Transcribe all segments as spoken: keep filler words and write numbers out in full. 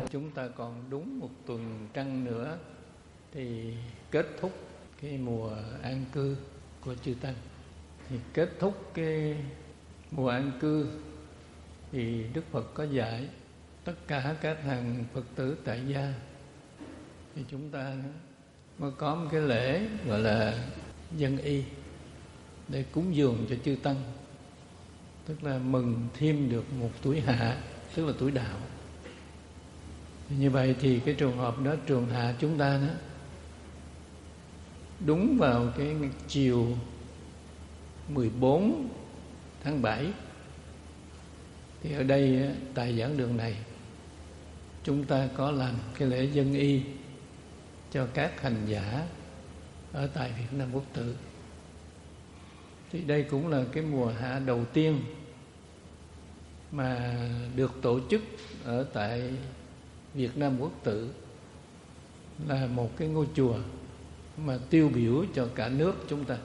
Chúng ta còn đúng một tuần trăng nữa thì kết thúc cái mùa an cư của chư Tăng. Thì kết thúc cái mùa an cư thì Đức Phật có dạy tất cả các hàng Phật tử tại gia thì chúng ta mới có một cái lễ gọi là dân y để cúng dường cho chư Tăng, tức là mừng thêm được một tuổi hạ, tức là tuổi đạo. Như vậy thì cái trường hợp đó, trường hạ chúng ta đó, đúng vào cái chiều mười bốn tháng bảy thì ở đây tại giảng đường này chúng ta có làm cái lễ dân y cho các hành giả ở tại Việt Nam Quốc Tự. Thì đây cũng là cái mùa hạ đầu tiên mà được tổ chức ở tại Việt Nam Quốc Tự, là một cái ngôi chùa mà tiêu biểu cho cả nước chúng ta.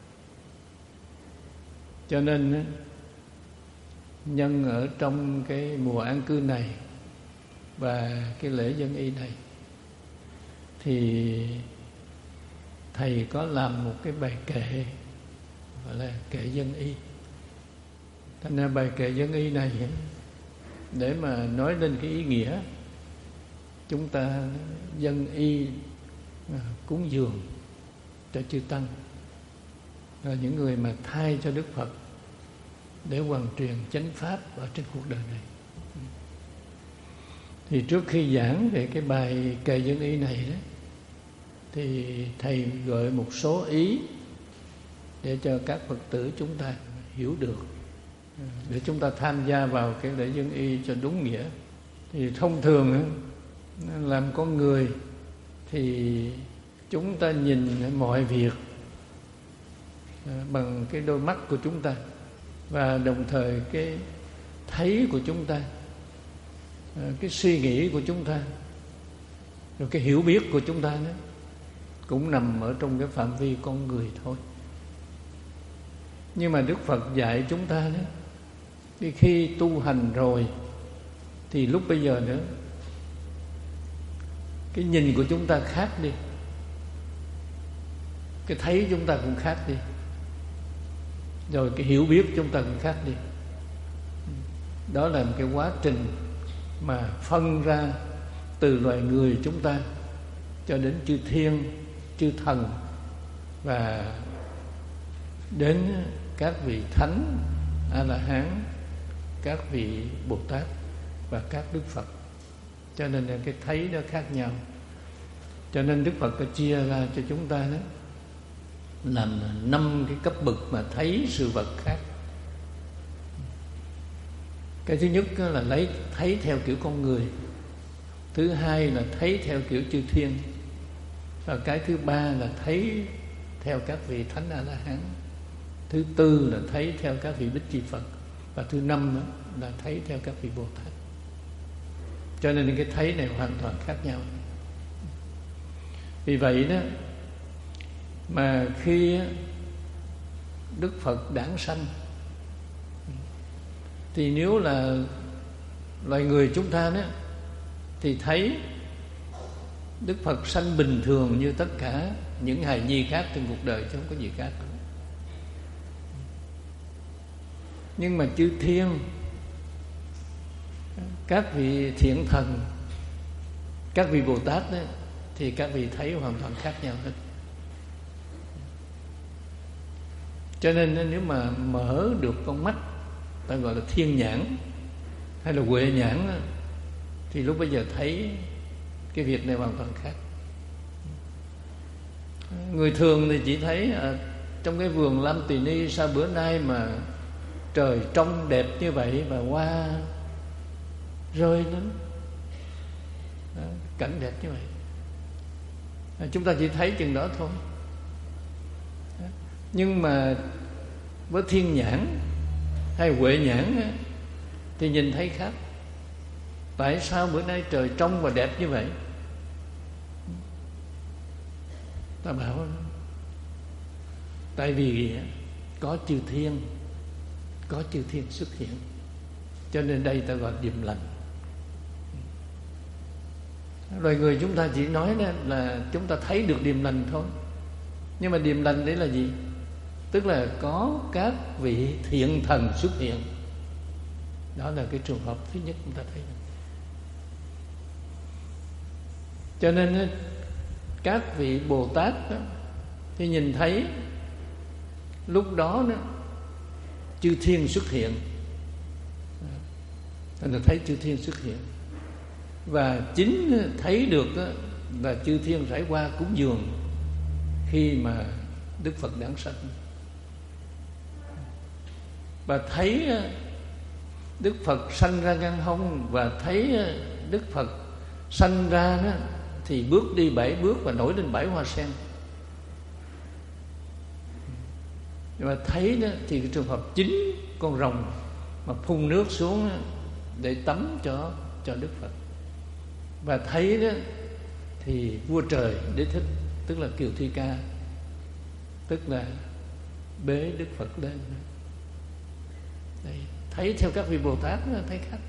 Cho nên nhân ở trong cái mùa an cư này và cái lễ dân y này thì thầy có làm một cái bài kệ gọi là kệ dân y. Thành ra bài kệ dân y này để mà nói lên cái ý nghĩa chúng ta dân y cúng dường cho chư Tăng, là những người mà thay cho Đức Phật để hoàn truyền chánh pháp ở trên cuộc đời này. Thì trước khi giảng về cái bài kệ dân y này đó, thì thầy gợi một số ý để cho các Phật tử chúng ta hiểu được, để chúng ta tham gia vào cái lễ dân y cho đúng nghĩa. Thì thông thường làm con người thì chúng ta nhìn mọi việc bằng cái đôi mắt của chúng ta, và đồng thời cái thấy của chúng ta, cái suy nghĩ của chúng ta, rồi cái hiểu biết của chúng ta đó cũng nằm ở trong cái phạm vi con người thôi. Nhưng mà Đức Phật dạy chúng ta đó, thì khi tu hành rồi thì lúc bây giờ nữa cái nhìn của chúng ta khác đi, cái thấy chúng ta cũng khác đi, rồi cái hiểu biết chúng ta cũng khác đi. Đó là một cái quá trình mà phân ra từ loài người chúng ta cho đến chư thiên, chư thần và đến các vị thánh, A-la-hán, các vị Bồ Tát và các Đức Phật. Cho nên là cái thấy nó khác nhau. Cho nên Đức Phật có chia ra cho chúng ta đó làm năm cái cấp bậc mà thấy sự vật khác. Cái thứ nhất là lấy thấy theo kiểu con người, thứ hai là thấy theo kiểu chư thiên, và cái thứ ba là thấy theo các vị thánh A-la-hán, thứ tư là thấy theo các vị Bích Chi Phật, và thứ năm là thấy theo các vị Bồ Tát. Cho nên cái thấy này hoàn toàn khác nhau. Vì vậy đó mà khi Đức Phật đản sanh thì nếu là loài người chúng ta đó thì thấy Đức Phật sanh bình thường như tất cả những hài nhi khác trên cuộc đời, chứ không có gì khác. Nhưng mà chư thiên, các vị thiện thần, các vị Bồ Tát đó, thì các vị thấy hoàn toàn khác nhau hết. Cho nên nếu mà mở được con mắt, ta gọi là thiên nhãn hay là huệ nhãn, thì lúc bây giờ thấy cái việc này hoàn toàn khác. Người thường thì chỉ thấy à, trong cái vườn Lam Tỳ Ni sao bữa nay mà trời trong đẹp như vậy, và hoa rơi nó đó, cảnh đẹp như vậy. À, chúng ta chỉ thấy chừng đó thôi. Đó. Nhưng mà với thiên nhãn hay huệ nhãn thì nhìn thấy khác. Tại sao bữa nay trời trong và đẹp như vậy? Ta bảo tại vì có chư thiên, có chư thiên xuất hiện, cho nên đây ta gọi điềm lành. Loài người chúng ta chỉ nói đó là chúng ta thấy được điềm lành thôi. Nhưng mà điềm lành đấy là gì? Tức là có các vị thiện thần xuất hiện. Đó là cái trường hợp thứ nhất chúng ta thấy. Cho nên các vị Bồ Tát đó, thì nhìn thấy lúc đó, đó chư thiên xuất hiện. Thành ra thấy chư thiên xuất hiện. Và chính thấy được là chư thiên trải qua cúng dường khi mà Đức Phật đản sanh. Và thấy Đức Phật sanh ra ngăn hông, và thấy Đức Phật sanh ra đó, thì bước đi bảy bước và nổi lên bảy hoa sen. Nhưng mà thấy đó thì cái trường hợp chính con rồng mà phun nước xuống để tắm cho cho Đức Phật. Và thấy đó thì vua trời Đế Thích, tức là Kiều Thi Ca, tức là bế Đức Phật lên. Đây, thấy theo các vị Bồ Tát đó, thấy khác.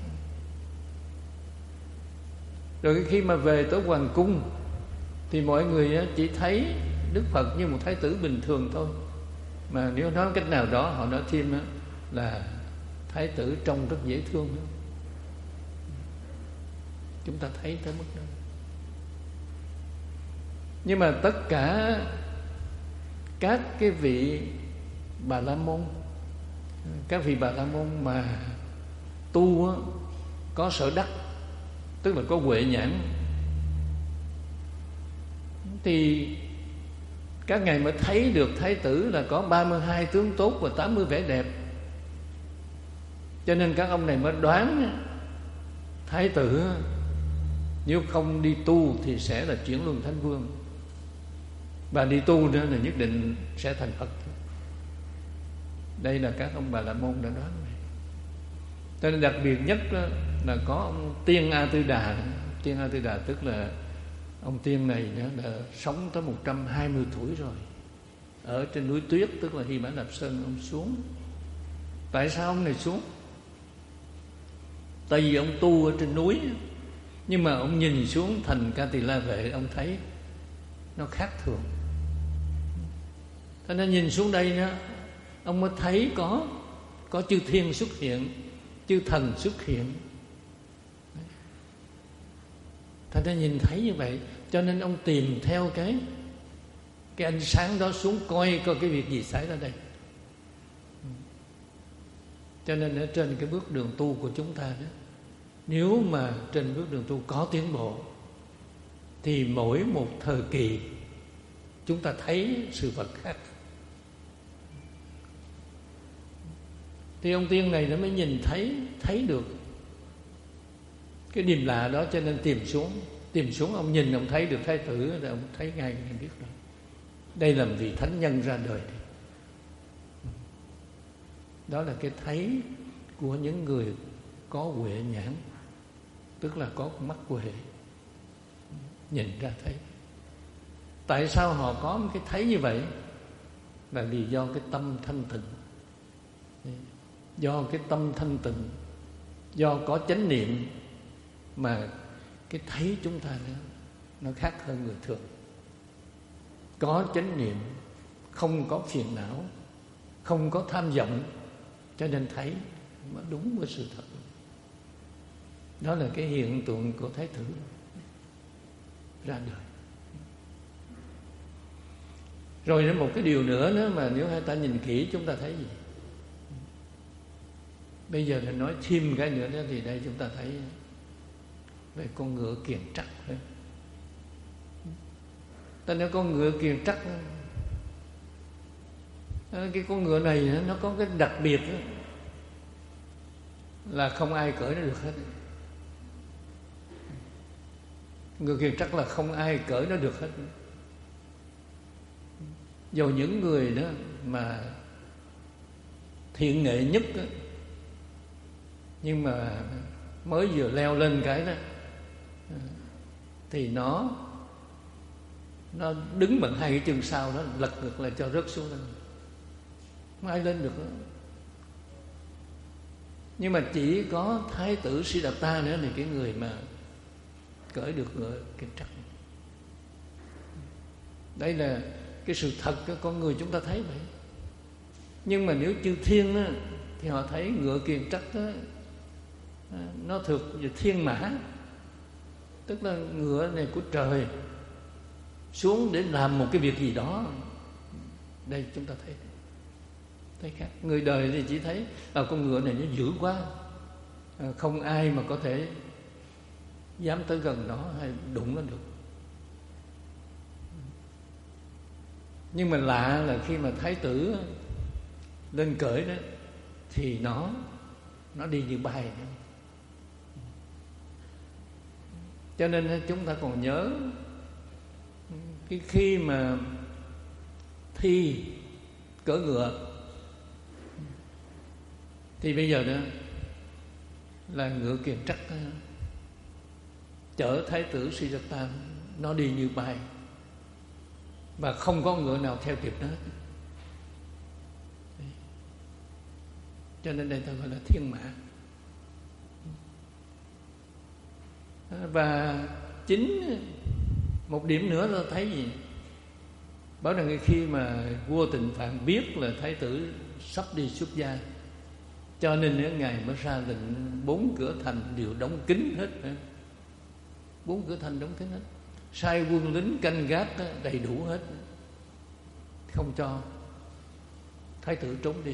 Rồi khi mà về tới hoàng cung thì mọi người chỉ thấy Đức Phật như một thái tử bình thường thôi. Mà nếu nói cách nào đó, họ nói thêm là thái tử trông rất dễ thương đó. Chúng ta thấy tới mức đó. Nhưng mà tất cả các cái vị Bà La Môn, các vị Bà La Môn mà tu có sở đắc, tức là có huệ nhãn, thì các ngài mới thấy được thái tử là có ba mươi hai tướng tốt và tám mươi vẻ đẹp. Cho nên các ông này mới đoán thái tử nếu không đi tu thì sẽ là chuyển luân thánh vương, và đi tu nữa là nhất định sẽ thành Phật. Đây là các ông Bà La Môn đã đoán này. Cho nên đặc biệt nhất là có ông Tiên A Tư Đà. Tiên A Tư Đà tức là ông Tiên này đã sống tới một trăm hai mươi tuổi rồi, ở trên núi Tuyết, tức là Hy Mã Lạp Sơn. Ông xuống. Tại sao ông này xuống? Tại vì ông tu ở trên núi, nhưng mà ông nhìn xuống thành Ca Tỳ La Vệ, ông thấy nó khác thường. Thế nên nhìn xuống đây đó, ông mới thấy có có chư thiên xuất hiện, chư thần xuất hiện. Thành ra nhìn thấy như vậy, cho nên ông tìm theo cái cái ánh sáng đó xuống coi coi cái việc gì xảy ra đây. Cho nên ở trên cái bước đường tu của chúng ta đó, nếu mà trên bước đường tu có tiến bộ, thì mỗi một thời kỳ chúng ta thấy sự vật khác. Thì ông Tiên này nó mới nhìn thấy thấy được cái điềm lạ đó, cho nên tìm xuống. Tìm xuống ông nhìn, ông thấy được thái tử, rồi ông thấy ngay, ông biết rồi. Đây là vị thánh nhân ra đời. Đó là cái thấy của những người có huệ nhãn, tức là có con mắt huệ, nhìn ra thấy. Tại sao họ có một cái thấy như vậy? Là vì do cái tâm thanh tịnh. Do cái tâm thanh tịnh, do có chánh niệm, mà cái thấy chúng ta nó, nó khác hơn người thường. Có chánh niệm, không có phiền não, không có tham vọng, cho nên thấy mà đúng với sự thật. Đó là cái hiện tượng của thái tử ra đời. Rồi đến một cái điều nữa nữa mà nếu hai ta nhìn kỹ chúng ta thấy gì? Bây giờ là nói thêm cái nữa đó, thì đây chúng ta thấy về con ngựa kiền trắc. Ta nói con ngựa kiền trắc, cái con ngựa này nó có cái đặc biệt là không ai cởi nó được hết. Ngựa kiền trắc là không ai cởi nó được hết. Dù những người đó mà thiện nghệ nhất đó, nhưng mà mới vừa leo lên cái đó thì nó nó đứng bằng hai cái chân sau đó, lật ngược lại cho rớt xuống lên, không ai lên được đó. Nhưng mà chỉ có thái tử Siddhartha nữa, thì cái người mà cởi được ngựa kiền trắc. Đây là cái sự thật của con người chúng ta thấy vậy. Nhưng mà nếu chư thiên á, thì họ thấy ngựa kiền trắc đó, nó thuộc về thiên mã, tức là ngựa này của trời xuống để làm một cái việc gì đó. Đây chúng ta thấy thấy khác. Người đời thì chỉ thấy à, con ngựa này nó dữ quá, à, không ai mà có thể dám tới gần nó hay đụng nó được. Nhưng mà lạ là khi mà thái tử lên cởi đó thì nó nó đi như bay đó. Cho nên chúng ta còn nhớ cái khi mà thi cưỡi ngựa thì bây giờ đó là ngựa kiền trắc chở thái tử Siddhartha, nó đi như bay và không có ngựa nào theo kịp nó. Cho nên đây ta gọi là thiên mã. Và chính một điểm nữa ta thấy gì, bảo rằng khi mà vua Tịnh Phạn biết là thái tử sắp đi xuất gia, cho nên ngài mới ra lệnh bốn cửa thành đều đóng kín hết. Bốn cửa thành đóng kín hết, sai quân lính canh gác đầy đủ hết, không cho thái tử trốn đi.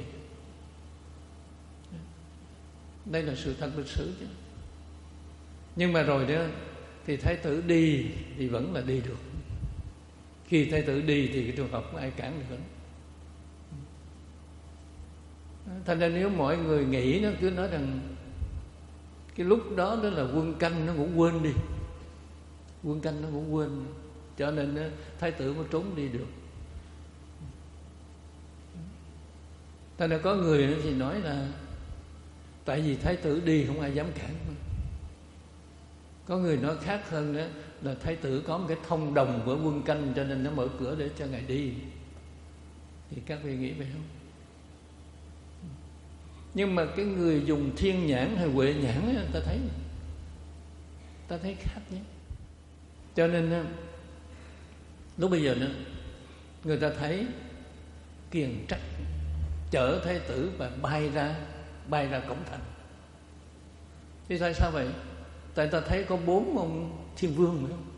Đây là sự thật lịch sử chứ. Nhưng mà rồi đó thì thái tử đi thì vẫn là đi được. Khi thái tử đi thì cái trường hợp không ai cản được. Thành ra nếu mọi người nghĩ, nó cứ nói rằng cái lúc đó đó là quân canh nó cũng quên đi, quân canh nó cũng quên, cho nên thái tử mới trốn đi được. Thành ra có người thì nói là tại vì thái tử đi không ai dám cản. Có người nói khác hơn đó là thái tử có một cái thông đồng với quân canh, cho nên nó mở cửa để cho ngài đi. Thì các vị nghĩ vậy không? Nhưng mà cái người dùng thiên nhãn hay huệ nhãn ta thấy ta thấy khác nhé. Cho nên lúc bây giờ đó người ta thấy kiền trắc chở thái tử và bay ra bay ra cổng thành. Thì tại sao vậy? Tại ta thấy có bốn ông thiên vương phải không?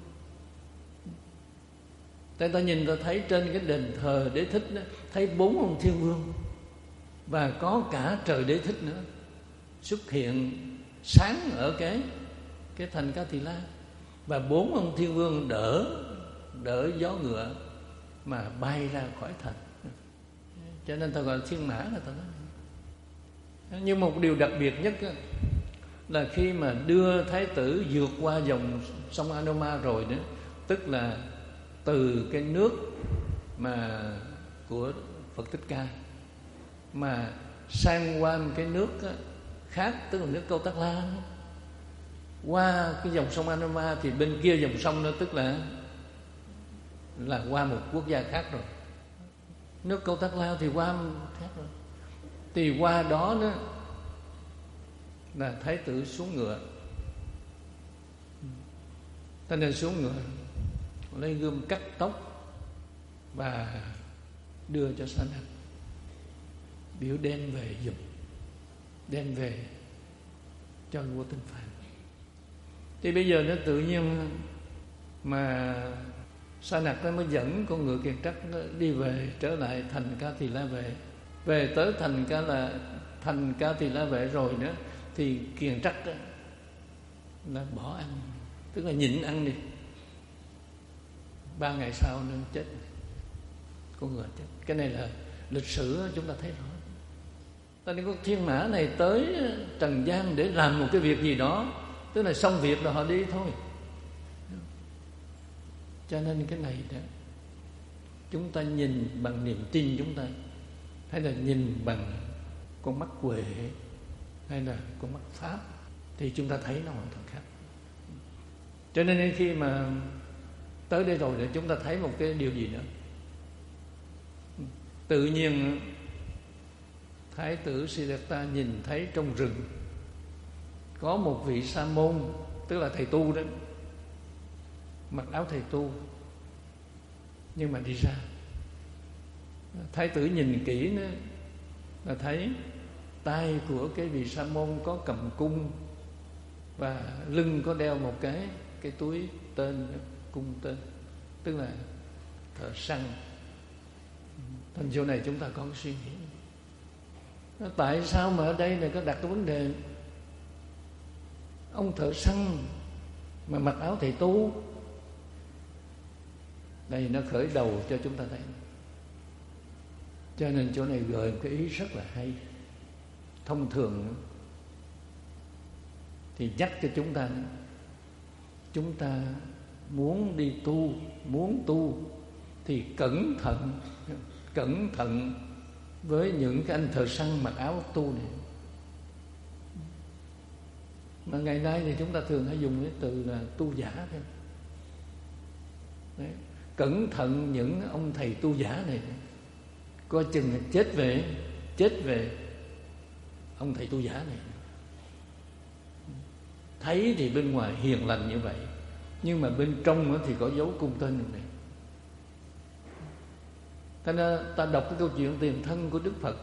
Tại ta nhìn ta thấy trên cái đền thờ Đế Thích đó, thấy bốn ông thiên vương và có cả trời Đế Thích nữa xuất hiện sáng ở cái cái thành Ca Tỳ La, và bốn ông thiên vương đỡ đỡ gió ngựa mà bay ra khỏi thành. Cho nên ta gọi là thiên mã là ta nói. Nhưng một điều đặc biệt nhất là khi mà đưa thái tử vượt qua dòng sông Anoma rồi đó, tức là từ cái nước mà của Phật Thích Ca mà sang qua một cái nước khác, tức là nước Câu Tắc La, qua cái dòng sông Anoma thì bên kia dòng sông đó tức là là qua một quốc gia khác rồi. Nước Câu Tắc La thì qua khác rồi. Thì qua đó đó là thái tử xuống ngựa, ta nên xuống ngựa lấy gươm cắt tóc và đưa cho Sa Nặc, biểu đem về giùm, đem về cho vua Tịnh Phạn. Thì bây giờ nó tự nhiên mà Sa Nặc nó mới dẫn con ngựa kiền trắc đi về, trở lại thành Ca Tỳ La Vệ. Về tới thành Ca là thành Ca Tỳ La Vệ rồi nữa thì kiền trắc đó là bỏ ăn, tức là nhịn ăn đi. Ba ngày sau nó chết, con ngựa chết. Cái này là lịch sử chúng ta thấy rõ. Tại nên con thiên mã này tới trần gian để làm một cái việc gì đó, tức là xong việc rồi họ đi thôi. Cho nên cái này đó, chúng ta nhìn bằng niềm tin chúng ta, hay là nhìn bằng con mắt huệ, hay là con mắt pháp, thì chúng ta thấy nó hoàn toàn khác. Cho nên khi mà tới đây rồi thì chúng ta thấy một cái điều gì nữa. Tự nhiên thái tử Siddhartha nhìn thấy trong rừng có một vị sa môn, tức là thầy tu đó, mặc áo thầy tu, nhưng mà đi ra. Thái tử nhìn kỹ nữa là thấy tay của cái vị sa môn có cầm cung, và lưng có đeo một cái cái túi tên, cung tên, tức là thợ săn. Thành chỗ này chúng ta có suy nghĩ, tại sao mà ở đây này có đặt cái vấn đề ông thợ săn mà mặc áo thầy tu? Đây nó khởi đầu cho chúng ta thấy. Cho nên chỗ này gợi một cái ý rất là hay. Thông thường thì nhắc cho chúng ta, chúng ta muốn đi tu, muốn tu thì cẩn thận, cẩn thận với những cái anh thợ săn mặc áo tu này. Mà ngày nay thì chúng ta thường hay dùng cái từ là tu giả thôi. Đấy. Cẩn thận những ông thầy tu giả này, coi chừng chết về, chết về ông thầy tu giả này. Thấy thì bên ngoài hiền lành như vậy, nhưng mà bên trong thì có dấu cung tên này. Ta, ta đọc cái câu chuyện tiền thân của Đức Phật.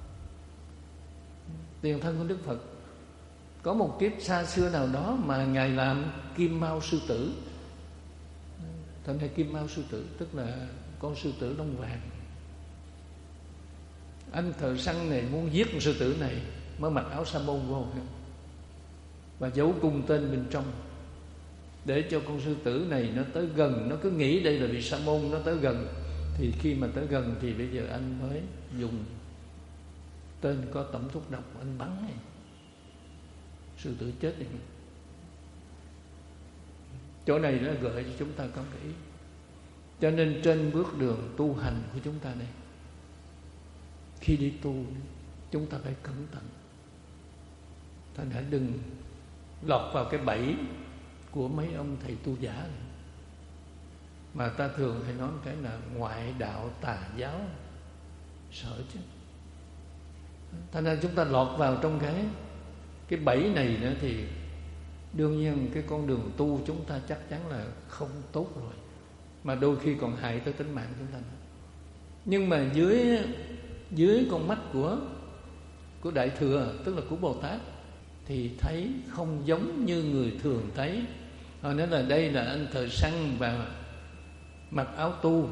Tiền thân của Đức Phật có một kiếp xa xưa nào đó mà Ngài làm Kim Mao sư tử. Thành ra Kim Mao sư tử tức là con sư tử lông vàng. Anh thợ săn này muốn giết con sư tử này mới mặc áo sa môn vô và giấu cung tên bên trong, để cho con sư tử này nó tới gần. Nó cứ nghĩ đây là vị sa môn, nó tới gần, thì khi mà tới gần thì bây giờ anh mới dùng tên có tẩm thuốc độc, anh bắn này, sư tử chết đi. Chỗ này nó gợi cho chúng ta có cái ý. Cho nên trên bước đường tu hành của chúng ta này, khi đi tu chúng ta phải cẩn thận. Thành hãy đừng lọt vào cái bẫy của mấy ông thầy tu giả này. Mà ta thường hay nói cái là ngoại đạo tà giáo, sợ chứ. Thành ra chúng ta lọt vào trong cái cái bẫy này nữa thì đương nhiên cái con đường tu chúng ta chắc chắn là không tốt rồi, mà đôi khi còn hại tới tính mạng chúng ta nữa. Nhưng mà dưới dưới con mắt của của Đại Thừa, tức là của Bồ Tát, thì thấy không giống như người thường thấy. Họ nói là đây là anh thợ săn và mặc áo tu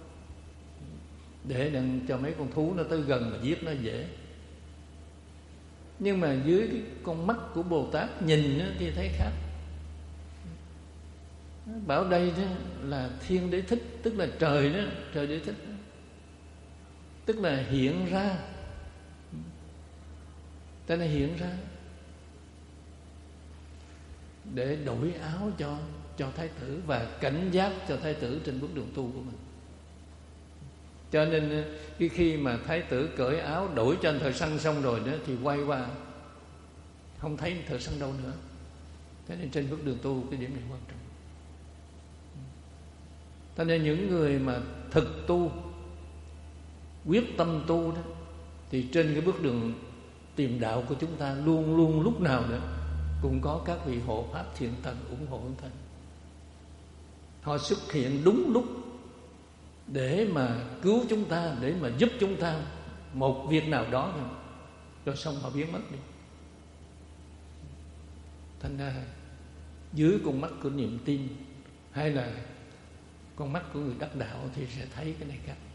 để đừng cho mấy con thú nó tới gần mà giết nó dễ. Nhưng mà dưới cái con mắt của Bồ Tát nhìn thì thấy khác. Bảo đây đó là Thiên Đế Thích, tức là trời đó, trời Đế Thích đó. Tức là hiện ra, tên là hiện ra để đổi áo cho cho thái tử và cảnh giác cho thái tử trên bước đường tu của mình. Cho nên khi khi mà thái tử cởi áo đổi cho anh thợ săn xong rồi đó thì quay qua không thấy thợ săn đâu nữa. Thế nên trên bước đường tu cái điểm này quan trọng. Cho nên những người mà thực tu, quyết tâm tu đó, thì trên cái bước đường tìm đạo của chúng ta luôn luôn lúc nào nữa cũng có các vị hộ pháp thiện thần ủng hộ thân. Họ xuất hiện đúng lúc để mà cứu chúng ta, để mà giúp chúng ta một việc nào đó thôi, rồi xong họ biến mất đi. Thành ra dưới con mắt của niềm tin hay là con mắt của người đắc đạo thì sẽ thấy cái này khác.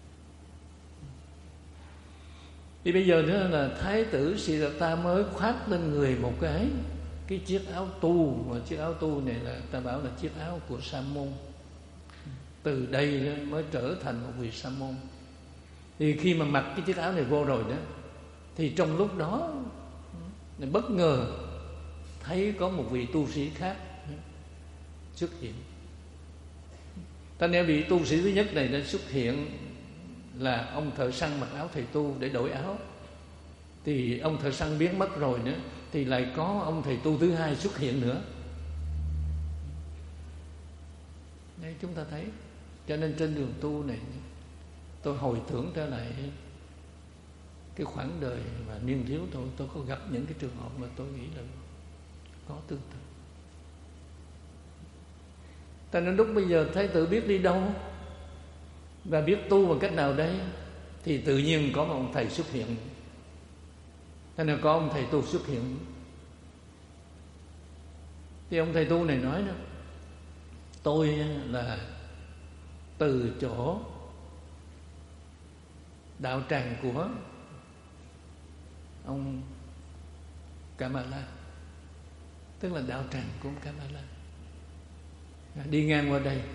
Thì bây giờ nữa là Thái tử Siddhartha mới khoác lên người một cái cái chiếc áo tu, mà chiếc áo tu này là ta bảo là chiếc áo của sa môn. Từ đây mới trở thành một vị sa môn. Thì khi mà mặc cái chiếc áo này vô rồi đó, thì trong lúc đó bất ngờ thấy có một vị tu sĩ khác xuất hiện. Ta nên vị tu sĩ thứ nhất này đã xuất hiện là ông thợ săn mặc áo thầy tu để đổi áo. Thì ông thợ săn biến mất rồi nữa, thì lại có ông thầy tu thứ hai xuất hiện nữa. Đây chúng ta thấy. Cho nên trên đường tu này, tôi hồi tưởng trở lại cái khoảng đời mà niên thiếu tôi, tôi có gặp những cái trường hợp mà tôi nghĩ là có tương tự. Cho nên lúc bây giờ Thái tử biết đi đâu và biết tu bằng cách nào đấy, thì tự nhiên có một ông thầy xuất hiện. Cho nên có ông thầy tu xuất hiện. Thì ông thầy tu này nói đó: tôi là từ chỗ đạo tràng của ông Kamala, tức là đạo tràng của ông Kamala, đi ngang qua đây.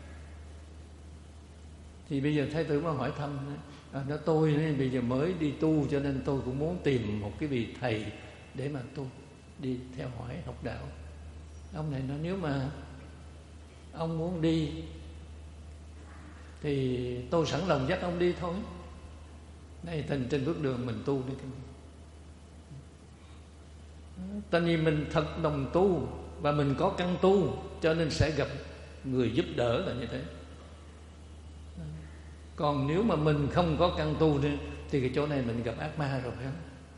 Thì bây giờ Thái tử mới hỏi thăm, à, nó tôi này, bây giờ mới đi tu, cho nên tôi cũng muốn tìm một cái vị thầy để mà tu, đi theo hỏi học đạo. Ông này nói: nếu mà ông muốn đi thì tôi sẵn lòng dắt ông đi thôi. Đây, trên, trên bước đường mình tu đi. Tại vì mình thật đồng tu và mình có căn tu, cho nên sẽ gặp người giúp đỡ là như thế. Còn nếu mà mình không có căn tu thì cái chỗ này mình gặp ác ma rồi, phải không?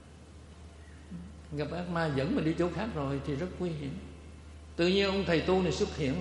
Gặp ác ma dẫn mình đi chỗ khác rồi thì rất nguy hiểm. Tự nhiên ông thầy tu này xuất hiện,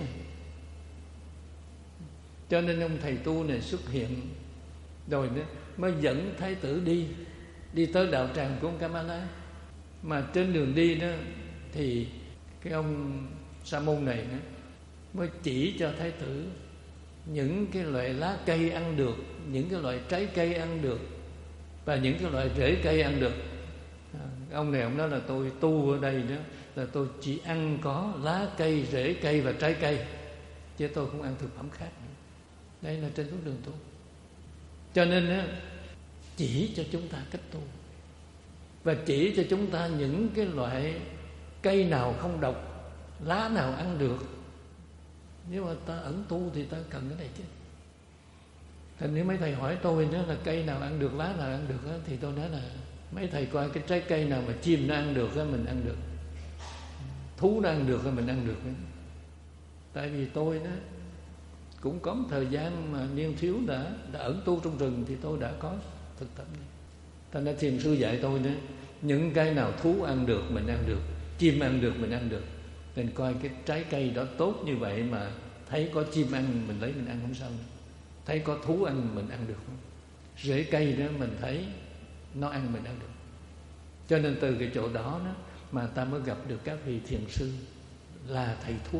cho nên ông thầy tu này xuất hiện rồi đó, mới dẫn Thái tử đi đi tới đạo tràng của ông Kamala. Mà trên đường đi đó thì cái ông sa môn này đó, mới chỉ cho Thái tử những cái loại lá cây ăn được, những cái loại trái cây ăn được, và những cái loại rễ cây ăn được. À, ông này ông nói là tôi tu ở đây đó là tôi chỉ ăn có lá cây, rễ cây và trái cây, chứ tôi không ăn thực phẩm khác nữa. Đây là trên bước đường tu. Cho nên á, chỉ cho chúng ta cách tu, và chỉ cho chúng ta những cái loại cây nào không độc, lá nào ăn được. Nếu mà ta ẩn tu thì ta cần cái này chứ. Thành nếu mấy thầy hỏi tôi đó là cây nào ăn được, lá nào ăn được đó, thì tôi nói là mấy thầy coi cái trái cây nào mà chim nó ăn được đó, mình ăn được, thú nó ăn được thì mình ăn được. Tại vì tôi đó cũng có một thời gian mà niên thiếu đã, đã ẩn tu trong rừng, thì tôi đã có thực tập này. Thành ra thiền sư dạy tôi đó, những cái nào thú ăn được mình ăn được, chim ăn được mình ăn được. Nên coi cái trái cây đó tốt như vậy mà thấy có chim ăn mình lấy mình ăn không sao nữa. Thấy có thú ăn mình ăn được không? Rễ cây đó mình thấy nó ăn mình ăn được. Cho nên từ cái chỗ đó, đó mà ta mới gặp được các vị thiền sư là thầy thuốc.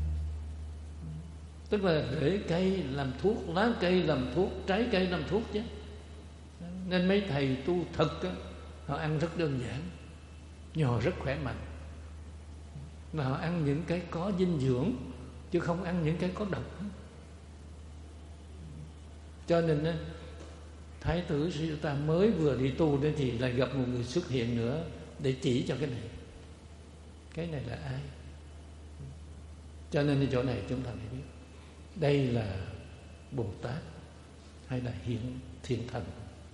Tức là rễ cây làm thuốc, lá cây làm thuốc, trái cây làm thuốc chứ. Nên mấy thầy tu thực á, họ ăn rất đơn giản, nhưng họ rất khỏe mạnh. Mà họ ăn những cái có dinh dưỡng, chứ không ăn những cái có độc. Cho nên á, Thái tử Siddhartha mới vừa đi tu đấy thì lại gặp một người xuất hiện nữa để chỉ cho cái này. Cái này là ai? Cho nên ở chỗ này chúng ta phải biết đây là Bồ Tát hay là hiện thiên thần.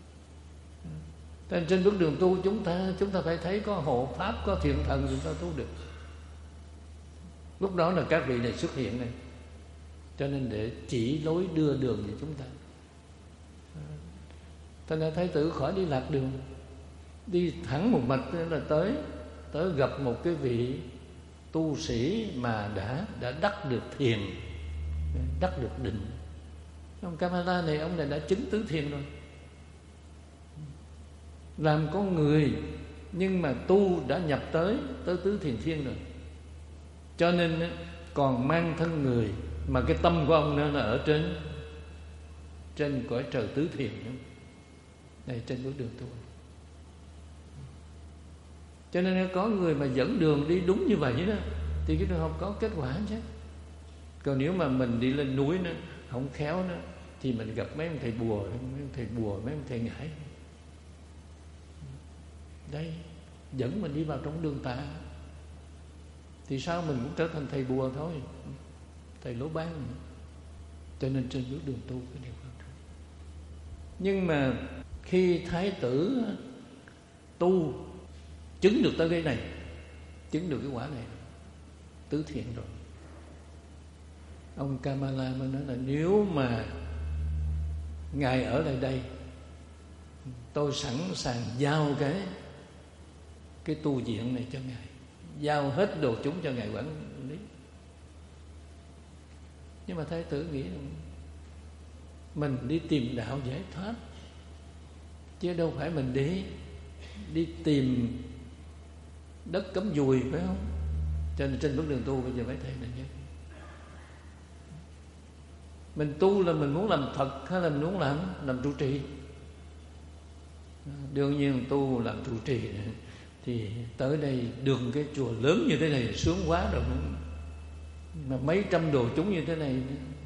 Trên trên bước đường tu chúng ta chúng ta phải thấy có hộ pháp, có thiện thần chúng ta tu được. Lúc đó là các vị này xuất hiện này, cho nên để chỉ lối đưa đường cho chúng ta. Thành ra Thái tử khỏi đi lạc đường, đi thẳng một mạch là tới tới gặp một cái vị tu sĩ mà đã đã đắc được thiền, đắc được định. Ông Kamala này, ông này đã chứng tứ thiền rồi, làm con người nhưng mà tu đã nhập tới tới tứ thiền thiên rồi. Cho nên còn mang thân người, mà cái tâm của ông nó là ở trên trên cõi trời tứ thiền này, trên bước đường tu. Cho nên có người mà dẫn đường đi đúng như vậy đó thì cái trường học có kết quả chứ. Còn nếu mà mình đi lên núi nó không khéo đó, thì mình gặp mấy ông thầy bùa, mấy ông thầy bùa, mấy ông thầy ngải. Đây, dẫn mình đi vào trong đường tà, thì sao mình cũng trở thành thầy bùa thôi, thầy lỗ ban. Cho nên trên bước đường tu cái điều quan trọng. Nhưng mà khi Thái tử tu chứng được tới cái này, chứng được cái quả này, tứ thiện rồi, ông Kamala mới nói là nếu mà Ngài ở lại đây, tôi sẵn sàng giao cái cái tu viện này cho Ngài, giao hết đồ chúng cho Ngài quản lý. Nhưng mà Thái tử nghĩ mình đi tìm đạo giải thoát, chứ đâu phải mình đi đi tìm đất cấm dùi, phải không? Cho nên trên bước đường tu bây giờ phải thấy là như mình tu là mình muốn làm Phật hay là mình muốn làm làm trụ trì? Đương nhiên tu làm trụ trì thì tới đây đường cái chùa lớn như thế này sướng quá rồi, mà mấy trăm đồ chúng như thế này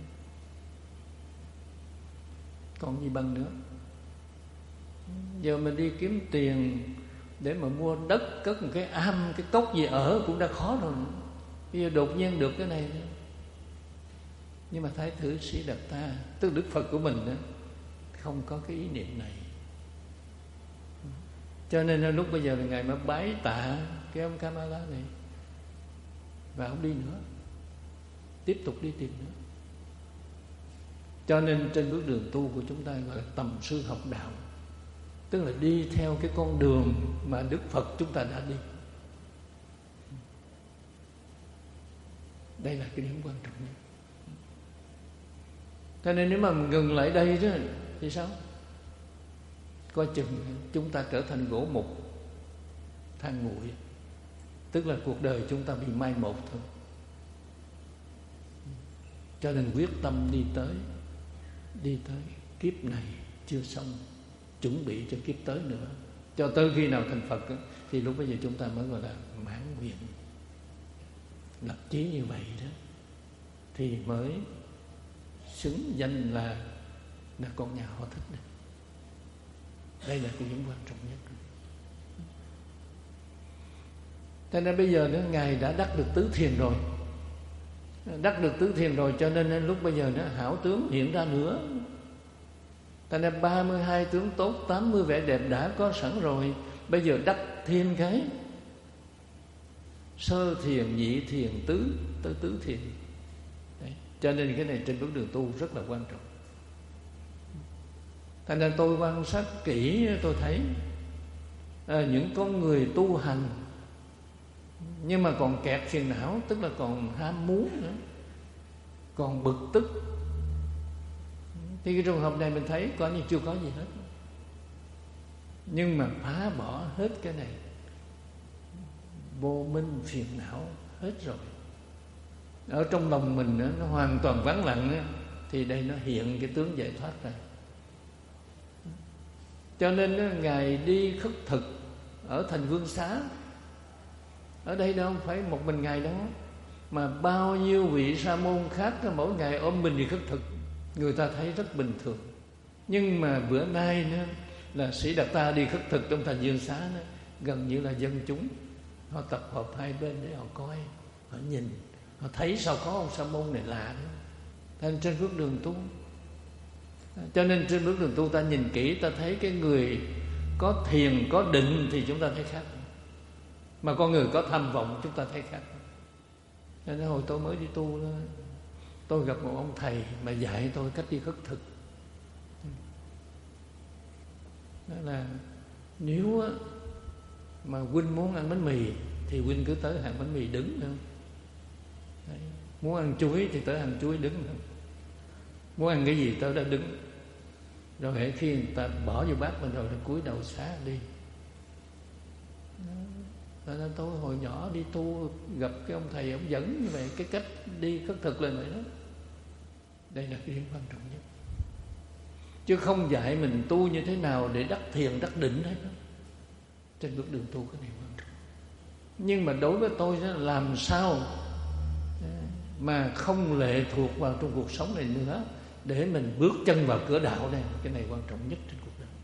còn gì bằng nữa. Giờ mình đi kiếm tiền để mà mua đất, cất một cái am, cái cốc gì ở cũng đã khó rồi, bây giờ đột nhiên được cái này nữa. Nhưng mà Thái tử Siddhartha, tức Đức Phật của mình đó, không có cái ý niệm này. Cho nên lúc bây giờ là Ngài mới bái tạ cái ông Kamala này, và không đi nữa, tiếp tục đi tìm nữa. Cho nên trên bước đường tu của chúng ta gọi là tầm sư học đạo, tức là đi theo cái con đường mà Đức Phật chúng ta đã đi. Đây là cái điểm quan trọng nhất. Cho nên nếu mà mình ngừng lại đây đó thì sao? Coi chừng chúng ta trở thành gỗ mục, than nguội, tức là cuộc đời chúng ta bị mai một thôi. Cho nên quyết tâm đi tới, đi tới kiếp này chưa xong, chuẩn bị cho kiếp tới nữa, cho tới khi nào thành Phật đó, thì lúc bây giờ chúng ta mới gọi là mãn nguyện. Lập chí như vậy đó thì mới xứng danh là là con nhà Họ Thích này. Đây là cái điểm quan trọng nhất. Cho nên bây giờ nữa Ngài đã đắc được tứ thiền rồi, đắc được tứ thiền rồi, cho nên lúc bây giờ nữa hảo tướng hiện ra nữa. Cho nên ba mươi hai tướng tốt, tám mươi vẻ đẹp đã có sẵn rồi. Bây giờ đắc thêm cái sơ thiền, nhị thiền, tứ tới tứ thiền. Đấy. Cho nên cái này trên bước đường tu rất là quan trọng. Thành ra tôi quan sát kỹ, tôi thấy à, những con người tu hành nhưng mà còn kẹt phiền não, tức là còn ham muốn nữa, còn bực tức, thì cái trường hợp này mình thấy có như chưa có gì hết. Nhưng mà phá bỏ hết cái này, vô minh phiền não hết rồi, ở trong lòng mình đó, nó hoàn toàn vắng lặng đó, thì đây nó hiện cái tướng giải thoát ra. Cho nên đó, Ngài đi khất thực ở thành Vương Xá. Ở đây đâu phải một mình Ngài đó, mà bao nhiêu vị sa môn khác đó, mỗi ngày ôm mình đi khất thực, người ta thấy rất bình thường. Nhưng mà bữa nay nữa là Sĩ Đạt Ta đi khất thực trong thành Dương Xá đó, gần như là dân chúng họ tập hợp hai bên để họ coi, họ nhìn, họ thấy sao có ông sa môn này lạ đó. Thành trên bước đường tu, cho nên trên bước đường tu ta nhìn kỹ, ta thấy cái người có thiền, có định thì chúng ta thấy khác, mà con người có tham vọng chúng ta thấy khác. Nên hồi tôi mới đi tu đó, tôi gặp một ông thầy mà dạy tôi cách đi khất thực. Đó là nếu á, mà huynh muốn ăn bánh mì thì huynh cứ tới hàng bánh mì đứng không? Đấy. Muốn ăn chuối thì tới hàng chuối đứng không? Muốn ăn cái gì tới đó đứng. Rồi hễ khi người ta bỏ vô bát mình rồi thì cúi đầu xá đi. Đó là tôi hồi nhỏ đi tu gặp cái ông thầy, ông dẫn như vậy, cái cách đi khất thực là vậy đó. Đây là cái điểm quan trọng nhất, chứ không dạy mình tu như thế nào để đắc thiền đắc định hết đó. Trên bước đường tu cái này quan trọng. Nhưng mà đối với tôi đó, làm sao mà không lệ thuộc vào trong cuộc sống này nữa, để mình bước chân vào cửa đạo này, cái này quan trọng nhất trên cuộc đời.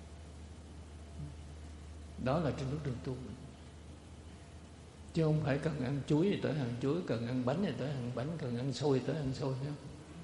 Đó là trên bước đường tu, chứ không phải cần ăn chuối thì tới hàng chuối, cần ăn bánh thì tới hàng bánh, cần ăn xôi tới ăn xôi nữa.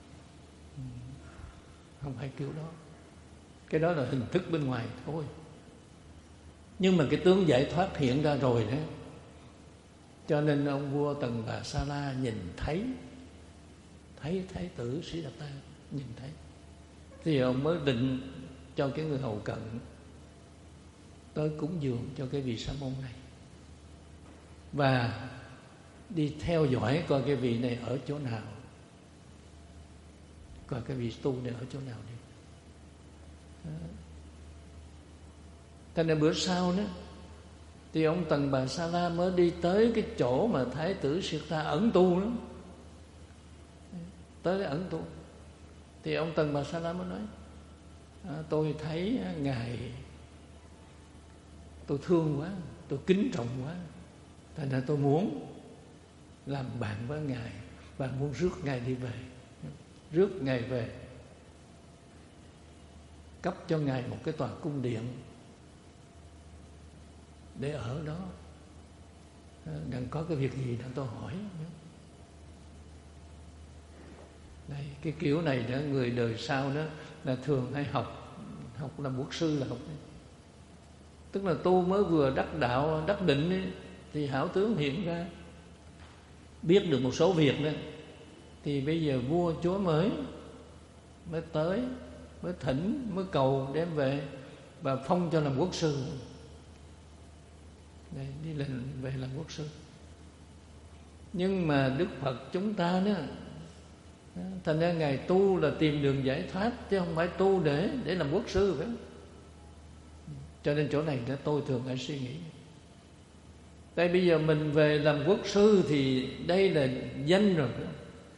Không phải kiểu đó. Cái đó là hình thức bên ngoài thôi. Nhưng mà cái tướng giải thoát hiện ra rồi đó. Cho nên ông vua Tần Bà Sa La nhìn thấy, thấy thái tử Sĩ Đạt Ta nhìn thấy, thì ông mới định cho cái người hầu cận tới cúng dường cho cái vị sa môn này, và đi theo dõi coi cái vị này ở chỗ nào. coi cái vị tu này ở chỗ nào đi. Thế nên bữa sau đó thì ông Tần Bà Sa La mới đi tới cái chỗ mà Thái tử Siddhartha ẩn tu đó, tới cái ẩn tu. Thì ông Tần Bà Sa La mới nói: à, tôi thấy ngài, tôi thương quá, tôi kính trọng quá, thành ra tôi muốn làm bạn với ngài và muốn rước ngài đi về, rước ngài về, cấp cho ngài một cái tòa cung điện để ở đó. Đang có cái việc gì đó tôi hỏi. Đây, cái kiểu này đó, người đời sau đó là thường hay học, học làm quốc sư là học đấy. Tức là tu mới vừa đắc đạo, đắc định ấy, thì hảo tướng hiện ra, biết được một số việc đó, thì bây giờ vua chúa mới mới tới, mới thỉnh, mới cầu đem về và phong cho làm quốc sư. Đây, đi lên về làm quốc sư. Nhưng mà Đức Phật chúng ta đó, thành ra ngài tu là tìm đường giải thoát, chứ không phải tu để để làm quốc sư phải không? Cho nên chỗ này đó tôi thường hay suy nghĩ, đây bây giờ mình về làm quốc sư thì đây là danh rồi đó.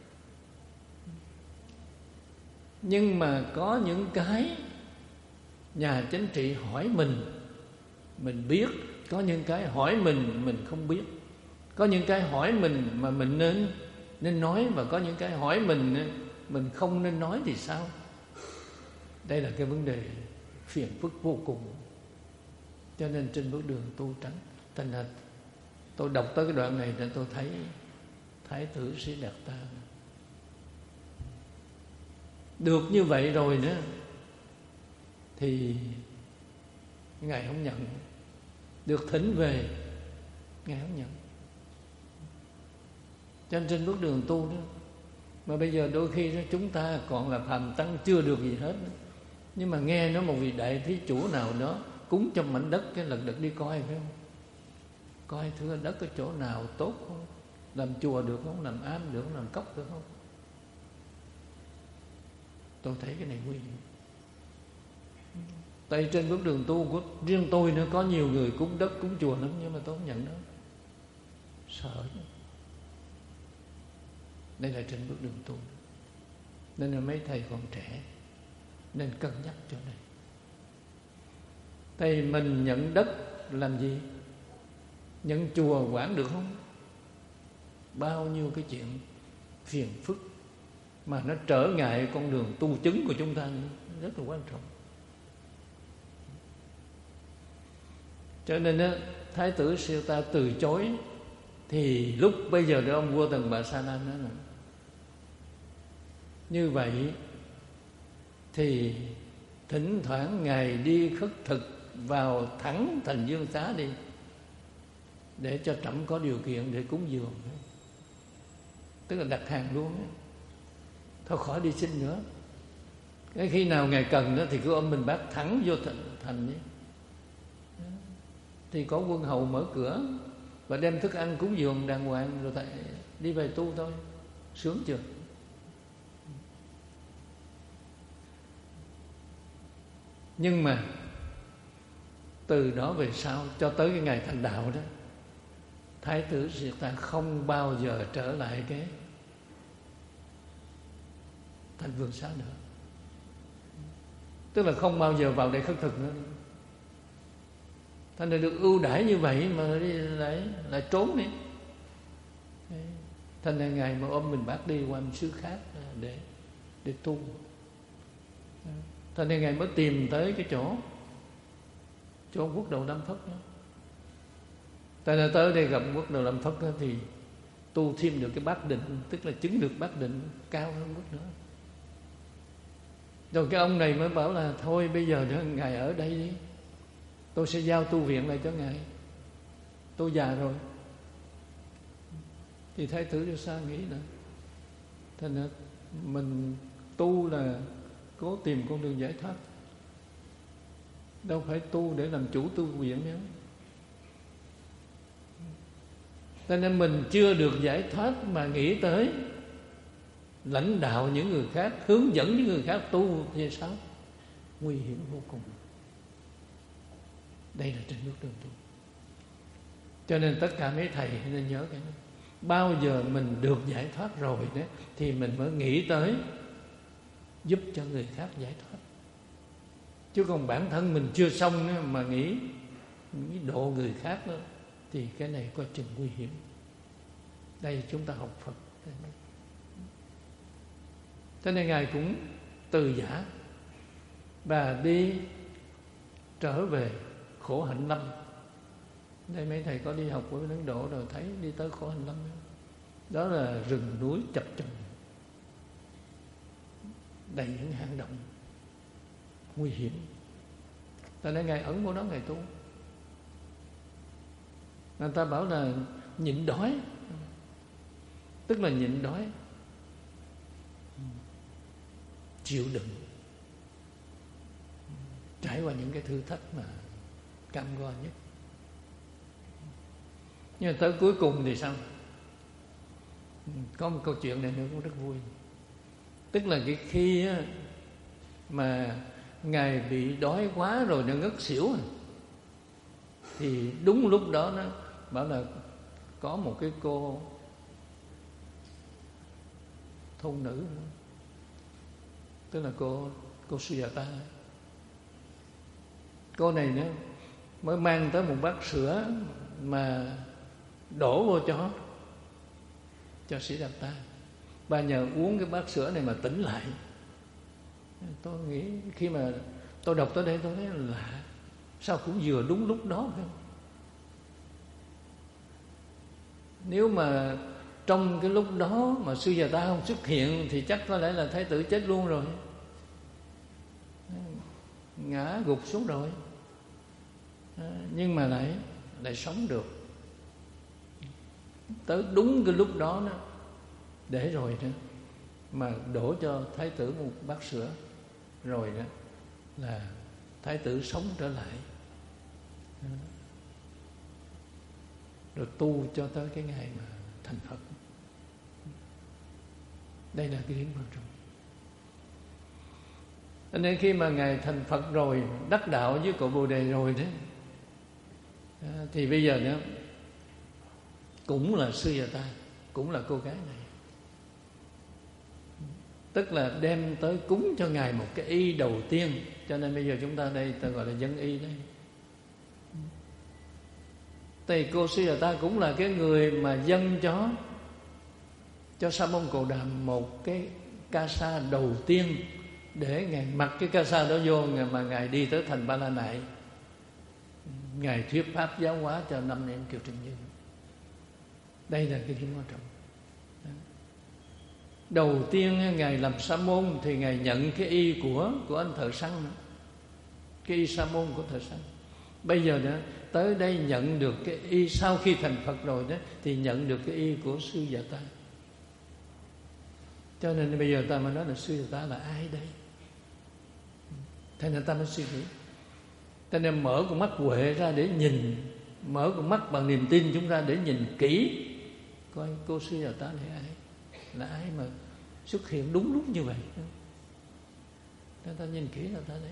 Nhưng mà có những cái nhà chính trị hỏi mình, mình biết. Có những cái hỏi mình, mình không biết. Có những cái hỏi mình mà mình nên nên nói, và có những cái hỏi mình mình không nên nói thì sao? Đây là cái vấn đề phiền phức vô cùng. Cho nên trên bước đường tu tránh, thành ra tôi đọc tới cái đoạn này để tôi thấy Thái tử Siddhartha được như vậy rồi nữa thì ngài không nhận. Được thỉnh về ngài không nhận. Cho nên trên bước đường tu đó, mà bây giờ đôi khi đó, chúng ta còn là phàm tăng chưa được gì hết nữa. Nhưng mà nghe nói một vị đại thí chủ nào đó cúng cho mảnh đất, cái lật đật đi coi phải không? Coi thưa đất ở chỗ nào tốt không? Làm chùa được không? Làm am được không? Làm cốc được không? Tôi thấy cái này nguy hiểm. Tại trên bước đường tu của riêng tôi nữa, có nhiều người cúng đất cúng chùa lắm, nhưng mà tôi không nhận đó, sợ. Đây là trên bước đường tu, nên là mấy thầy còn trẻ nên cân nhắc chỗ này. Thầy mình nhận đất làm gì? Nhận chùa quản được không? Bao nhiêu cái chuyện phiền phức mà nó trở ngại con đường tu chứng của chúng ta, rất là quan trọng. Cho nên đó, Thái tử Siddhartha từ chối. Thì lúc bây giờ đó ông vua Tần Bà Sa La nói là như vậy thì thỉnh thoảng ngài đi khất thực vào thẳng thành Dương Xá đi, để cho trẫm có điều kiện để cúng dường. Tức là đặt hàng luôn ấy. Thôi khỏi đi xin nữa, cái khi nào ngài cần đó thì cứ ôm mình bác thẳng vô thành, thành ấy. Thì có quân hầu mở cửa và đem thức ăn cúng dường đàng hoàng, rồi tại đi về tu thôi. Sướng chưa? Nhưng mà từ đó về sau cho tới cái ngày thành đạo đó, Thái tử Siddhartha không bao giờ trở lại cái thành Vương Xá nữa. Tức là không bao giờ vào đây khất thực nữa. Thành ra được ưu đãi như vậy mà đi lại lại trốn đi. Thành ra ngài mà ôm mình bác đi qua một xứ khác để để tu. Thành ra ngài mới tìm tới cái chỗ chỗ Quốc Đầu Đam Phất đó. Tại là tới đây gặp Quốc Đầu Đam Phất đó, thì tu thêm được cái bát định, tức là chứng được bát định cao hơn mức nữa. Rồi cái ông này mới bảo là thôi bây giờ đó, ngài ở đây đi, tôi sẽ giao tu viện lại cho ngài, tôi già rồi. Thì Thái tử Điêu Sa nghĩ là thành ra mình tu là cố tìm con đường giải thoát, đâu phải tu để làm chủ tu viện nữa. Cho nên mình chưa được giải thoát mà nghĩ tới lãnh đạo những người khác, hướng dẫn những người khác tu như sao, nguy hiểm vô cùng. Đây là trên bước đường tu. Cho nên tất cả mấy thầy nên nhớ cái đó. Bao giờ mình được giải thoát rồi đó, thì mình mới nghĩ tới giúp cho người khác giải thoát. Chứ còn bản thân mình chưa xong đó, mà nghĩ, nghĩ độ người khác đó, thì cái này có chừng nguy hiểm. Đây chúng ta học Phật. Cho nên Ngài cũng từ giả và đi trở về khổ hạnh lâm. Đây mấy thầy có đi học của bên Ấn Độ rồi thấy đi tới khổ hạnh lâm. Đó là rừng núi chập trùng, đầy những hang động nguy hiểm. Tại nên Ngài ẩn vô đó Ngài tu. Người ta bảo là nhịn đói, tức là nhịn đói, chịu đựng, trải qua những cái thử thách mà cam go nhất. Nhưng mà tới cuối cùng thì sao? Có một câu chuyện này nữa cũng rất vui. Tức là cái khi á, mà Ngài bị đói quá rồi nó ngất xỉu, thì đúng lúc đó nó bảo là có một cái cô thôn nữ, tức là cô cô Sujata. Cô này nữa mới mang tới một bát sữa mà đổ vô cho cho Siddhartha. Bà nhờ uống cái bát sữa này mà tỉnh lại. Tôi nghĩ khi mà tôi đọc tới đây tôi thấy lạ, sao cũng vừa đúng lúc đó phải không? Nếu mà trong cái lúc đó mà Sujata không xuất hiện thì chắc có lẽ là thái tử chết luôn rồi, ngã gục xuống rồi. Nhưng mà lại lại sống được tới đúng cái lúc đó đó, để rồi đó mà đổ cho thái tử một bát sữa, rồi đó là thái tử sống trở lại, rồi tu cho tới cái ngày mà thành Phật. Đây là cái điểm quan trọng. Cho nên khi mà Ngài thành Phật rồi, đắc đạo với cội Bồ Đề rồi đó, thì bây giờ đó cũng là Sujata, cũng là cô gái này, tức là đem tới cúng cho Ngài một cái y đầu tiên. Cho nên bây giờ chúng ta đây ta gọi là dân y đây. Thì cô Sujata cũng là cái người mà dâng cho cho Sa môn Cồ Đàm một cái ca sa đầu tiên, để Ngài mặc cái ca sa đó vô mà Ngài đi tới thành Ba La Nại, Ngài thuyết pháp giáo hóa cho năm em Kiều Trần Như. Đây là cái điểm quan trọng. Đầu tiên Ngài làm sa môn thì Ngài nhận cái y của của anh thợ săn, cái y sa môn của thợ săn. Bây giờ đó tới đây nhận được cái y, sau khi thành Phật rồi đó thì nhận được cái y của Sujata. Cho nên bây giờ ta mới nói là Sujata là ai đây? Thế nên ta mới suy nghĩ. Cho nên mở con mắt huệ ra để nhìn, mở con mắt bằng niềm tin chúng ta để nhìn kỹ coi cô Sujata là ai, là ai mà xuất hiện đúng lúc như vậy. Nên ta nhìn kỹ là ta thấy.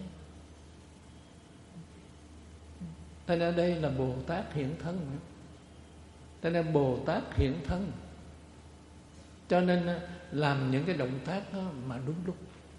Thế nên đây là Bồ Tát hiện thân. Thế nên Bồ Tát hiện thân, cho nên làm những cái động tác đó mà đúng lúc.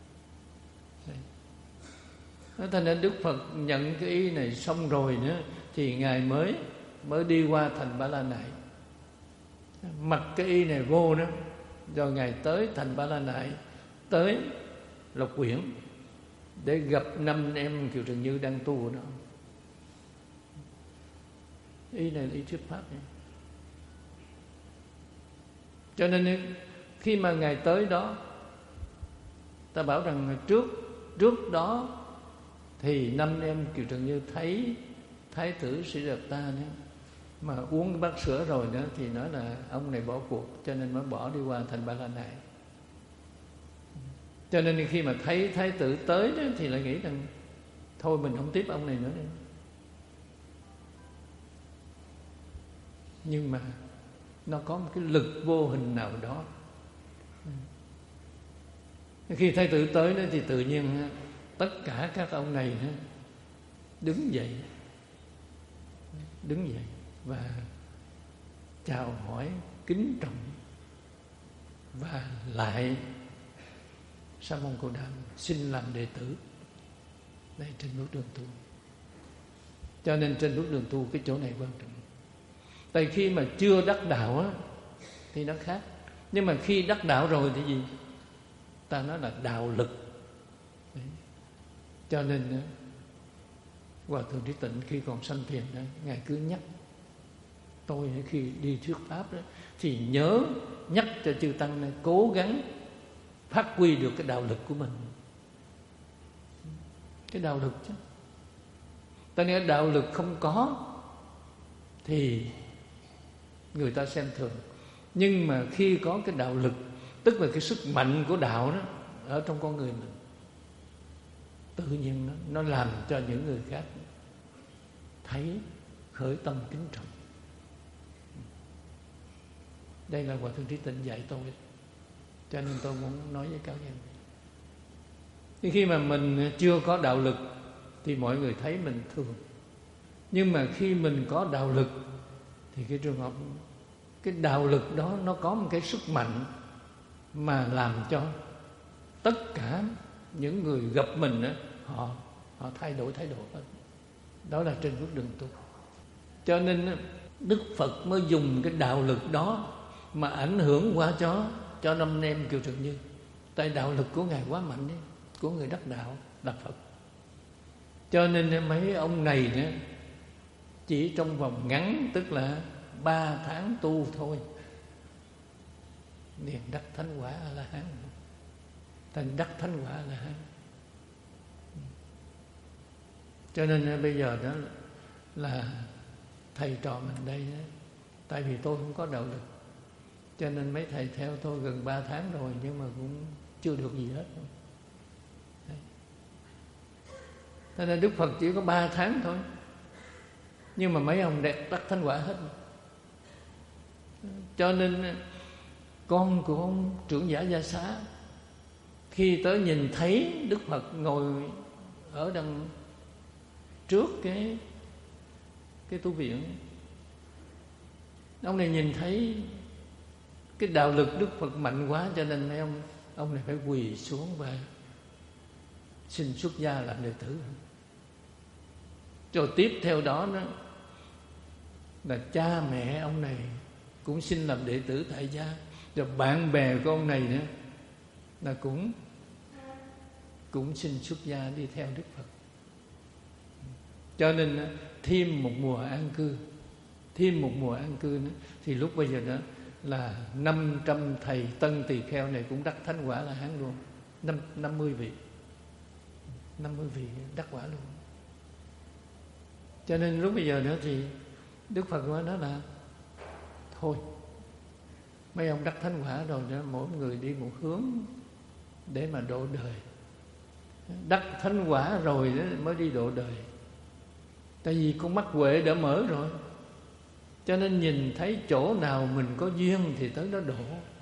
Thế nên Đức Phật nhận cái ý này xong rồi nữa thì Ngài mới mới đi qua thành Ba La Nại, mặc cái y này vô đó, rồi Ngài tới thành Ba La Nại, tới Lộc Quyển để gặp năm em Kiều Trần Như đang tu ở đó. Y này là y thuyết pháp này. Cho nên khi mà Ngài tới đó, ta bảo rằng trước trước đó thì năm em Kiều Trần Như thấy thái tử Siddhartha nữa mà uống cái bát sữa rồi đó, thì nói là ông này bỏ cuộc, cho nên mới bỏ đi qua thành Ba La Nại. Cho nên khi mà thấy thái tử tới đó thì lại nghĩ rằng thôi mình không tiếp ông này nữa đi. Nhưng mà nó có một cái lực vô hình nào đó Khi Thái tử tới đó thì tự nhiên tất cả các ông này đứng dậy, đứng dậy và chào hỏi kính trọng và lại Sa môn Cồ Đàm xin làm đệ tử đây trên bước đường tu. Cho nên trên bước đường tu cái chỗ này quan trọng. Tại khi mà chưa đắc đạo á thì nó khác, nhưng mà khi đắc đạo rồi thì gì? Ta nói là đạo lực. Đấy. Cho nên Hòa Thượng Trí Tịnh khi còn sanh thiền đó, Ngài cứ nhắc tôi khi đi thuyết pháp đó, thì nhớ nhắc cho chư tăng này cố gắng phát huy được cái đạo lực của mình. Cái đạo lực chứ. Ta nói đạo lực không có thì người ta xem thường. Nhưng mà khi có cái đạo lực, tức là cái sức mạnh của đạo đó ở trong con người mình, tự nhiên nó, nó làm cho những người khác thấy khởi tâm kính trọng. Đây là Hòa Thượng Trí Tịnh dạy tôi, cho nên tôi muốn nói với các em. Nhưng khi mà mình chưa có đạo lực thì mọi người thấy mình thường. Nhưng mà khi mình có đạo lực thì cái trường hợp, cái đạo lực đó nó có một cái sức mạnh mà làm cho tất cả những người gặp mình đó, họ họ thay đổi thay đổi hết. Đó là trên bước đường tu. Cho nên Đức Phật mới dùng cái đạo lực đó mà ảnh hưởng qua cho cho năm em Kiều Trần Như. Tại đạo lực của Ngài quá mạnh đấy, của người đắc đạo là Phật. Cho nên mấy ông này nữa, chỉ trong vòng ngắn, tức là ba tháng tu thôi, liền đắc thánh quả A La Hán, thành đắc thánh quả A La Hán. Cho nên bây giờ đó là thầy trò mình đây đó, tại vì tôi không có đạo lực, cho nên mấy thầy theo tôi gần ba tháng rồi, nhưng mà cũng chưa được gì hết. Thế nên Đức Phật chỉ có ba tháng thôi, nhưng mà mấy ông đẹp đắc thánh quả hết. Cho nên con của ông trưởng giả Gia Xá khi tới nhìn thấy Đức Phật ngồi ở đằng trước cái cái tu viện, ông này nhìn thấy cái đạo lực Đức Phật mạnh quá, cho nên mấy ông ông này phải quỳ xuống và xin xuất gia làm đệ tử. Rồi tiếp theo đó đó là cha mẹ ông này cũng xin làm đệ tử tại gia, rồi bạn bè của ông này nữa là cũng cũng xin xuất gia đi theo Đức Phật. Cho nên thêm một mùa an cư, thêm một mùa an cư nữa, thì lúc bây giờ đó là năm trăm thầy tân tỳ kheo này cũng đắc thánh quả La Hán luôn. Năm năm mươi vị, năm mươi vị đắc quả luôn. Cho nên lúc bây giờ nữa thì Đức Phật nói đó là thôi, mấy ông đắc thánh quả rồi đó, mỗi người đi một hướng để mà độ đời. Đắc thánh quả rồi đó mới đi độ đời. Tại vì con mắt huệ đã mở rồi, cho nên nhìn thấy chỗ nào mình có duyên thì tới đó độ.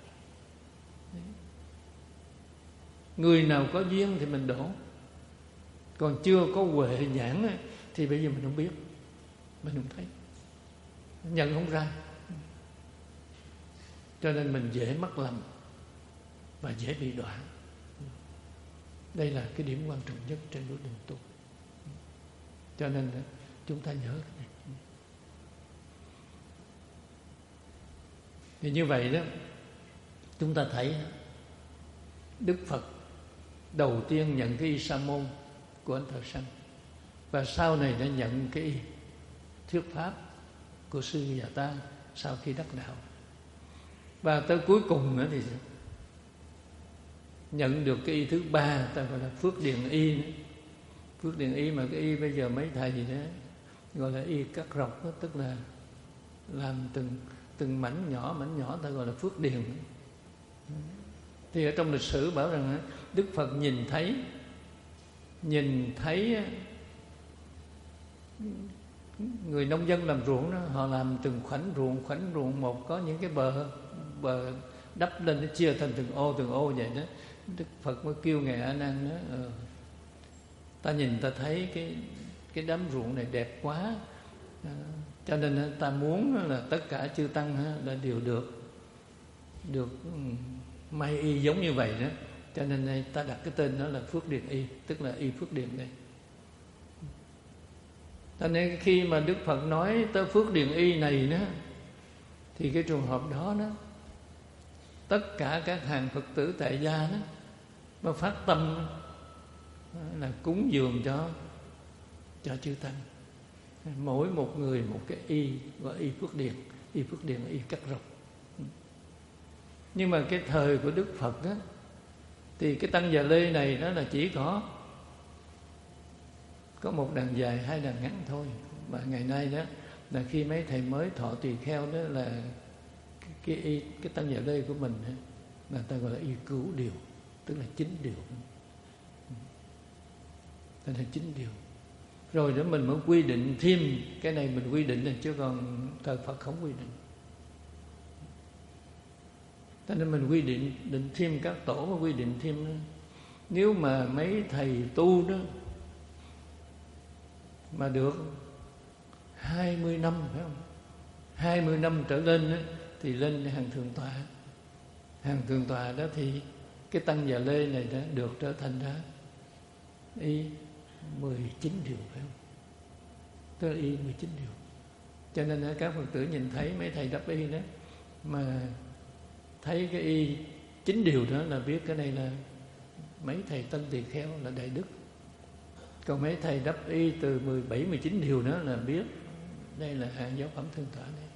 Người nào có duyên thì mình độ, còn chưa có huệ nhãn thì bây giờ mình không biết, mình không thấy, nhận không ra. Cho nên mình dễ mắc lầm và dễ bị đọa. Đây là cái điểm quan trọng nhất trên bước đường tu. Cho nên chúng ta nhớ cái này. Thì như vậy đó, chúng ta thấy Đức Phật đầu tiên nhận cái y sa môn của anh Thợ Sanh, và sau này đã nhận cái y thuyết pháp của sư Già Ta sau khi đắc đạo. Và tới cuối cùng nữa thì nhận được cái y thứ ba, ta gọi là Phước Điền Y nữa. Phước Điền Y mà cái y bây giờ mấy thầy gì đó gọi là y cắt rọc đó, tức là làm từng từng mảnh nhỏ mảnh nhỏ, ta gọi là Phước Điền. Thì ở trong lịch sử bảo rằng Đức Phật nhìn thấy nhìn thấy người nông dân làm ruộng đó, họ làm từng khoảnh ruộng khoảnh ruộng một, có những cái bờ bờ đắp lên, nó chia thành từng ô từng ô vậy đó. Đức Phật mới kêu ngài A Nan đó, ờ, ta nhìn ta thấy cái cái đám ruộng này đẹp quá, à, cho nên ta muốn là tất cả chư tăng là đều được được may y giống như vậy đó, cho nên ta đặt cái tên đó là Phước Điền Y, tức là y Phước Điền đây. Cho nên khi mà Đức Phật nói tới Phước Điền Y này đó, thì cái trường hợp đó đó, tất cả các hàng Phật tử tại gia đó mà phát tâm là cúng dường cho cho chư tăng, mỗi một người một cái y, gọi y Phước Điền, y Phước Điền là y cắt rồng. Nhưng mà cái thời của Đức Phật đó, thì cái tăng già lê này đó là chỉ có có một đàn dài, hai đàn ngắn thôi. Mà ngày nay đó là khi mấy thầy mới thọ tỳ kheo đó là cái y, cái tăng già lê của mình đó, là ta gọi là y cửu điều, tức là chín điều. Tức là chín điều. Rồi đó mình mới quy định thêm cái này, mình quy định này, chứ còn thời Phật không quy định. Cho nên mình quy định định thêm, các tổ mà quy định thêm đó. Nếu mà mấy thầy tu đó mà được hai mươi năm, phải không? hai mươi năm trở lên đó, thì lên hàng thượng tọa. Hàng thượng tọa đó thì cái tăng già lê này đã được trở thành ra y mười chín điều, phải không? Tức là y mười chín điều. Cho nên các Phật tử nhìn thấy mấy thầy đắp y đó mà thấy cái y chín điều đó là biết cái này là mấy thầy tân tỳ kheo, là đại đức. Còn mấy thầy đắp y từ mười bảy, mười chín điều đó là biết đây là hạng giáo phẩm thượng tọa này.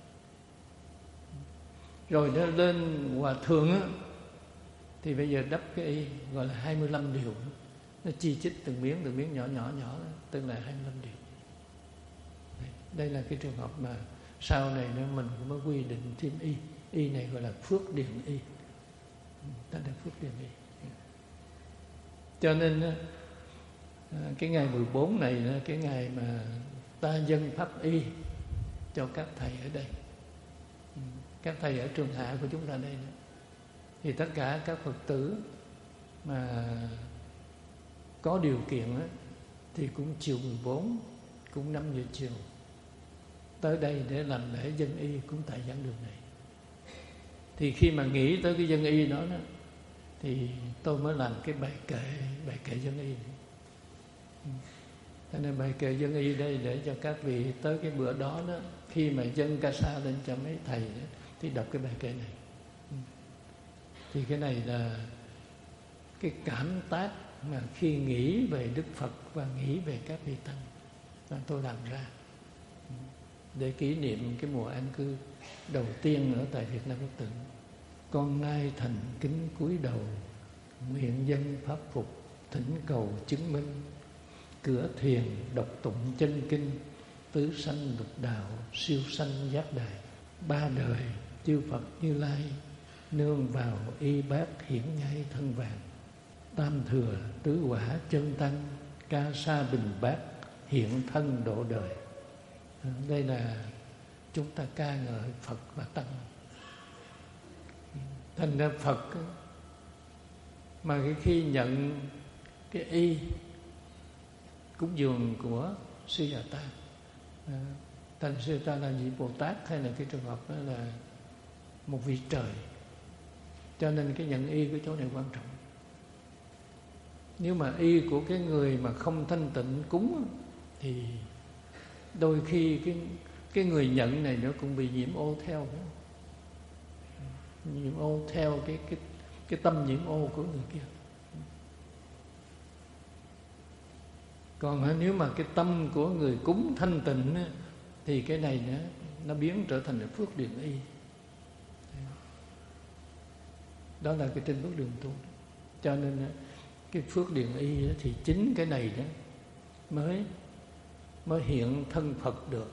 Rồi nó lên hòa thượng á, thì bây giờ đắp cái y gọi là hai mươi lăm điều. Nó chi chít từng miếng từng miếng nhỏ nhỏ nhỏ đó, tức là hai mươi lăm điều. Đây là cái trường hợp mà sau này nữa mình cũng mới quy định thêm y. Y này gọi là Phước Điền Y. Ta là Phước Điền Y. Cho nên cái ngày mười bốn này là cái ngày mà ta dâng pháp y cho các thầy ở đây, các thầy ở trường hạ của chúng ta đây nữa. Thì tất cả các Phật tử mà có điều kiện á, thì cũng chiều mười bốn, cũng năm giờ chiều tới đây để làm lễ dân y cũng tại giảng đường này. Thì khi mà nghĩ tới cái dân y đó, đó thì tôi mới làm cái bài kệ, bài kệ dân y. Cho nên bài kệ dân y đây để cho các vị tới cái bữa đó đó, khi mà dâng ca sa lên cho mấy thầy đó, thì đọc cái bài kệ này. Thì cái này là cái cảm tác mà khi nghĩ về Đức Phật và nghĩ về các vị tăng là tôi làm ra để kỷ niệm cái mùa an cư đầu tiên ở tại Việt Nam Quốc Tự. Con nay thành kính cúi đầu, nguyện dân pháp phục, thỉnh cầu chứng minh, cửa thiền đọc tụng chân kinh, tứ sanh lục đạo, siêu sanh giác đài, ba đời chư Phật Như Lai, nương vào y bát hiển nhai thân vàng, tam thừa tứ quả chân tăng, ca sa bình bát hiện thân độ đời. Đây là chúng ta ca ngợi Phật và Tăng. Thành ra Phật mà khi nhận cái y cúng dường của sư Già Ta, thành sư ta là vị Bồ Tát hay là cái trường hợp đó là một vị trời, cho nên cái nhận y của chỗ này quan trọng. Nếu mà y của cái người mà không thanh tịnh cúng thì đôi khi cái cái người nhận này nó cũng bị nhiễm ô theo, nhiễm ô theo cái cái cái tâm nhiễm ô của người kia. Còn nếu mà cái tâm của người cúng thanh tịnh thì cái này nó nó biến trở thành là phước điền y. Đó là cái trên bước đường tu. Cho nên cái phước điền y thì chính cái này đó mới mới hiện thân Phật được,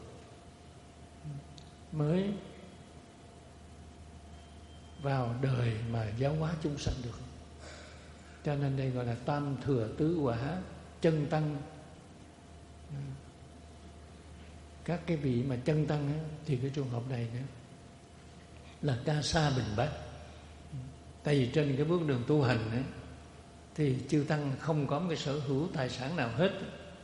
mới vào đời mà giáo hóa chúng sanh được. Cho nên đây gọi là tam thừa tứ quả chân tăng. Các cái vị mà chân tăng á, thì cái trường hợp này nữa là ca sa bình bát. Tại vì trên cái bước đường tu hành ấy, thì chư tăng không có một cái sở hữu tài sản nào hết,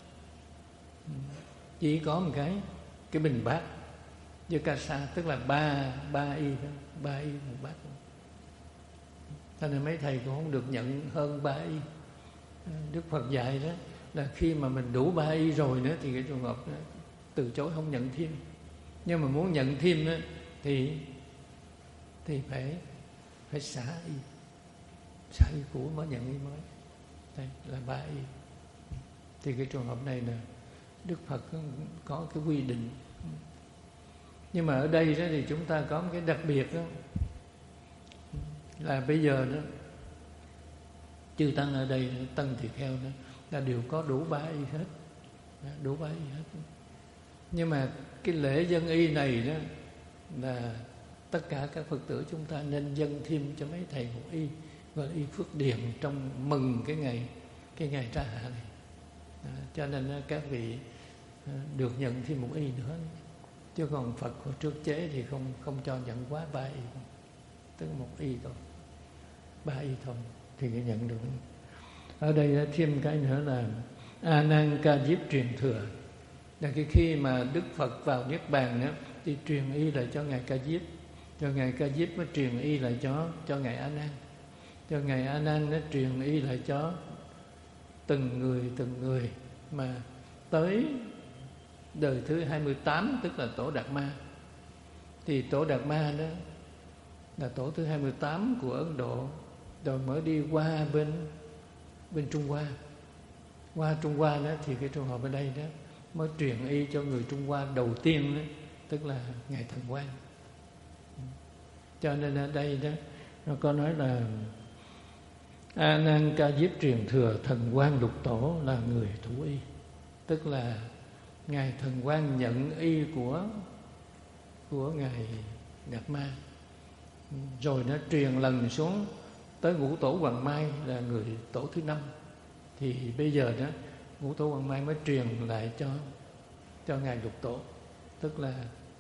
chỉ có một cái cái bình bát với ca sa, tức là ba ba y đó, ba y một bát. Cho nên mấy thầy cũng không được nhận hơn ba y. Đức Phật dạy đó là khi mà mình đủ ba y rồi nữa thì cái trường hợp đó, từ chối không nhận thêm. Nhưng mà muốn nhận thêm đó, thì thì phải phải xả y, xả y cũ mới nhận y mới. Đây là ba y. Thì cái trường hợp này là Đức Phật có cái quy định. Nhưng mà ở đây đó thì chúng ta có một cái đặc biệt đó, là bây giờ đó chư tăng ở đây, tăng tỳ kheo đó là đều có đủ ba y hết, đủ ba y hết. Nhưng mà cái lễ dân y này đó là tất cả các Phật tử chúng ta nên dâng thêm cho mấy thầy một y, và y Phước Điền trong mừng cái ngày cái ngày tra hạ này. Đó, cho nên các vị được nhận thêm một y nữa. Chứ còn Phật hồi trước chế thì không không cho nhận quá ba y, tức một y thôi, ba y thôi thì mới nhận được. Ở đây thêm cái nữa là A Nan Ca Diếp truyền thừa, là cái khi mà Đức Phật vào Niết Bàn đó, thì truyền y lại cho ngài Ca Diếp, cho ngài Ca Diếp mới truyền y lại cho cho ngài A Nan, cho ngài A Nan nó truyền y lại cho từng người từng người, mà tới đời thứ hai mươi tám, tức là tổ Đạt Ma. Thì tổ Đạt Ma đó là tổ thứ hai mươi tám của Ấn Độ, rồi mới đi qua bên bên Trung Hoa. Qua Trung Hoa đó thì cái trường hợp ở đây đó mới truyền y cho người Trung Hoa đầu tiên đó, tức là ngài Thần Quang. Cho nên ở đây đó nó có nói là A Nan Ca Diếp truyền thừa Thần Quang Lục Tổ là người thủ y, tức là ngài Thần Quang nhận y của của ngài Đạt Ma, rồi nó truyền lần xuống tới Ngũ Tổ Hoàng Mai là người tổ thứ năm. Thì bây giờ đó Ngũ Tổ Hoàng Mai mới truyền lại cho cho ngài Lục Tổ, tức là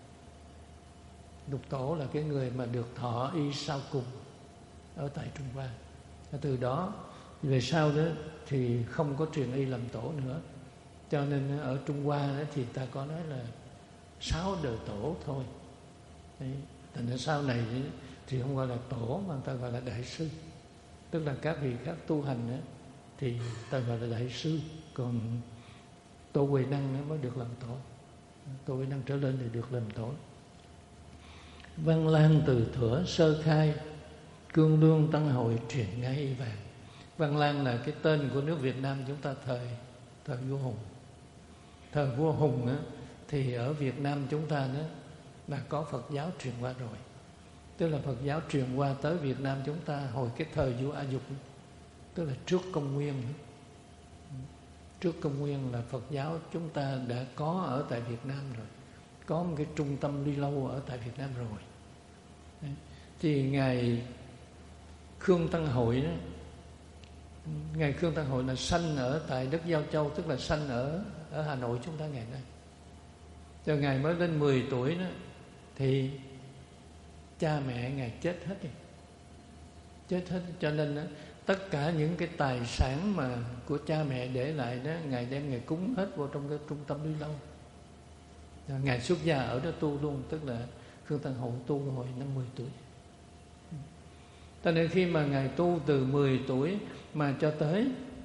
Lục Tổ là cái người mà được thọ y sau cùng ở tại Trung Hoa. Từ đó về sau đó thì không có truyền y làm tổ nữa. Cho nên ở Trung Hoa đó thì ta có nói là sáu đời tổ thôi. Đấy. Thành ra sau này thì không gọi là tổ mà ta gọi là đại sư, tức là các vị khác tu hành đó, thì ta gọi là đại sư. Còn Tô Huệ Năng nó mới được làm tổ, Tô Huệ Năng trở lên thì được làm tổ. Văn Lang từ thuở sơ khai, Cương Lương Tăng Hội truyền ngay y vàng. Văn Lang là cái tên của nước Việt Nam chúng ta thời thời vua Hùng. Thời vua Hùng á, thì ở Việt Nam chúng ta đó là có Phật giáo truyền qua rồi, tức là Phật giáo truyền qua tới Việt Nam chúng ta hồi cái thời vua A Dục, tức là trước công nguyên. Trước công nguyên là Phật giáo chúng ta đã có ở tại Việt Nam rồi, có một cái trung tâm Ly Lâu ở tại Việt Nam rồi. Đấy. Thì ngài Khương Tăng Hội đó, ngài Khương Tăng Hội là sanh ở tại đất Giao Châu, tức là sanh ở ở Hà Nội chúng ta ngày nay. Cho ngài mới lên mười tuổi đó thì cha mẹ ngài chết hết rồi, chết hết. Cho nên đó, tất cả những cái tài sản mà của cha mẹ để lại đó, ngài đem ngài cúng hết vào trong cái trung tâm Ly Lâu. Ngài xuất gia ở đó tu luôn, tức là Khương Tăng Hội tu hồi năm mười tuổi. Cho nên khi mà ngài tu từ mười tuổi mà cho tới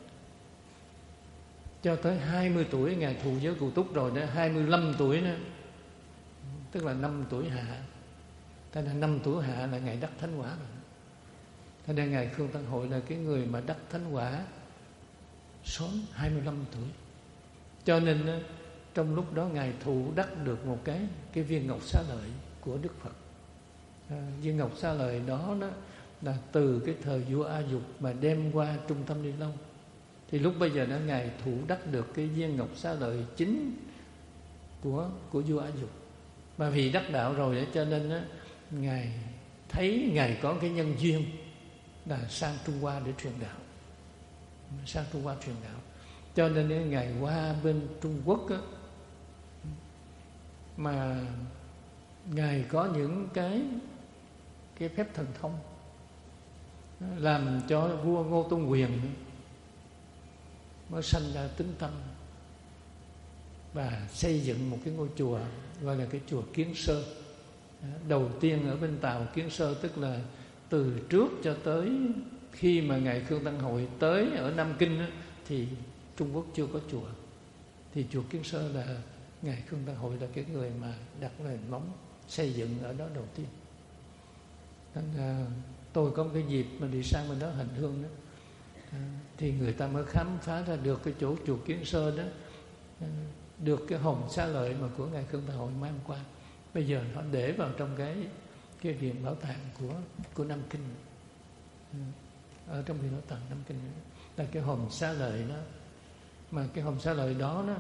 cho tới hai mươi tuổi ngài thụ giới cụ túc rồi đó, hai mươi lăm tuổi nữa, tức là năm tuổi hạ. Thế nên năm tuổi hạ là ngài đắc thánh quả rồi. Thế nên ngài Khương Tăng Hội là cái người mà đắc thánh quả sớm, hai mươi lăm tuổi. Cho nên trong lúc đó ngài thụ đắc được một cái cái viên ngọc xá lợi của Đức Phật. À, viên ngọc xá lợi đó đó là từ cái thời vua A Dục mà đem qua trung tâm Ly Lâu. Thì lúc bây giờ đó ngài thụ đắc được cái viên ngọc xá lợi chính của của vua A Dục. Mà vì đắc đạo rồi đó, cho nên đó, ngài thấy ngài có cái nhân duyên là sang Trung Hoa để truyền đạo, sang Trung Hoa truyền đạo. Cho nên ngài qua bên Trung Quốc đó, mà ngài có những cái cái phép thần thông. làm cho vua Ngô Tôn Quyền mới sanh ra tính tâm và xây dựng một cái ngôi chùa gọi là cái chùa Kiến Sơ. Đầu tiên ở bên Tàu, Kiến Sơ tức là từ trước cho tới khi mà ngài Khương Tăng Hội tới ở Nam Kinh đó, thì Trung Quốc chưa có chùa. Thì chùa Kiến Sơ là ngài Khương Tăng Hội là cái người mà đặt nền móng xây dựng ở đó đầu tiên. Nên là tôi có một cái dịp mà đi sang bên đó hành hương đó, à, thì người ta mới khám phá ra được cái chỗ chùa Kiến Sơ đó, à, được cái hồng xá lợi mà của ngài Khương Tăng Hội mang qua. Bây giờ họ để vào trong cái cái viện bảo tàng của của Nam Kinh, à, ở trong viện bảo tàng Nam Kinh là cái hồng xá lợi đó. Mà cái hồng xá lợi đó đó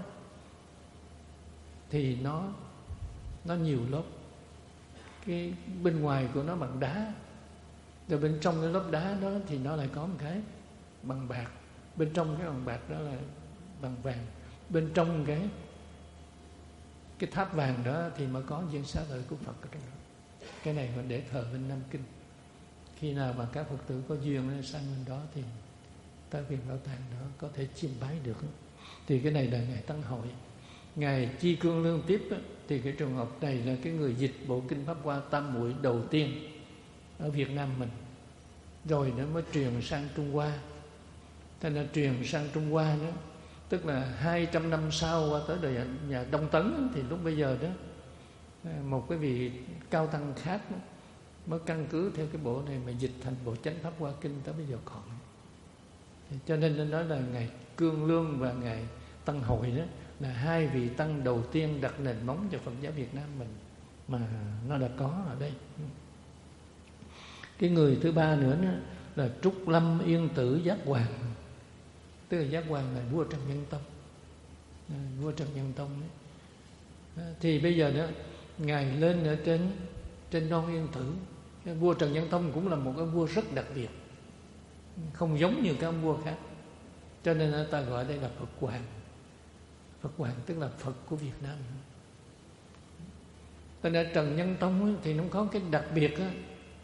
thì nó nó nhiều lớp. Cái bên ngoài của nó bằng đá, rồi bên trong cái lớp đá đó thì nó lại có một cái bằng bạc. Bên trong cái bằng bạc đó là bằng vàng. Bên trong cái cái tháp vàng đó thì mới có viên xá lợi của Phật ở trong đó. Cái này mình để thờ bên Nam Kinh. Khi nào mà các Phật tử có duyên sang bên đó thì tới viện bảo tàng đó có thể chiêm bái được. Thì cái này là ngài Tăng Hội. Ngài Chi Cương Lương tiếp á, thì cái trường hợp này là cái người dịch bộ kinh Pháp Hoa Tam Muội đầu tiên ở Việt Nam mình, rồi nó mới truyền sang Trung Hoa. Thế là truyền sang Trung Hoa đó, tức là hai trăm năm sau qua tới đời nhà Đông Tấn, thì lúc bây giờ đó một cái vị cao tăng khác đó, mới căn cứ theo cái bộ này mà dịch thành bộ Chánh Pháp Hoa Kinh tới bây giờ còn. Cho nên nó nói là ngài Cương Lương và ngài Tăng Hội đó là hai vị tăng đầu tiên đặt nền móng cho Phật giáo Việt Nam mình mà nó đã có ở đây. Cái người thứ ba nữa đó là Trúc Lâm Yên Tử Giác Hoàng, tức là Giác Hoàng là vua Trần Nhân Tông, à, vua Trần Nhân Tông đấy. À, thì bây giờ đó ngài lên ở trên trên non Yên Tử. Cái vua Trần Nhân Tông cũng là một cái vua rất đặc biệt, không giống như các vua khác, cho nên người ta gọi đây là Phật Hoàng. Phật Hoàng tức là Phật của Việt Nam. Cho nên Trần Nhân Tông ấy, thì nó có cái đặc biệt đó,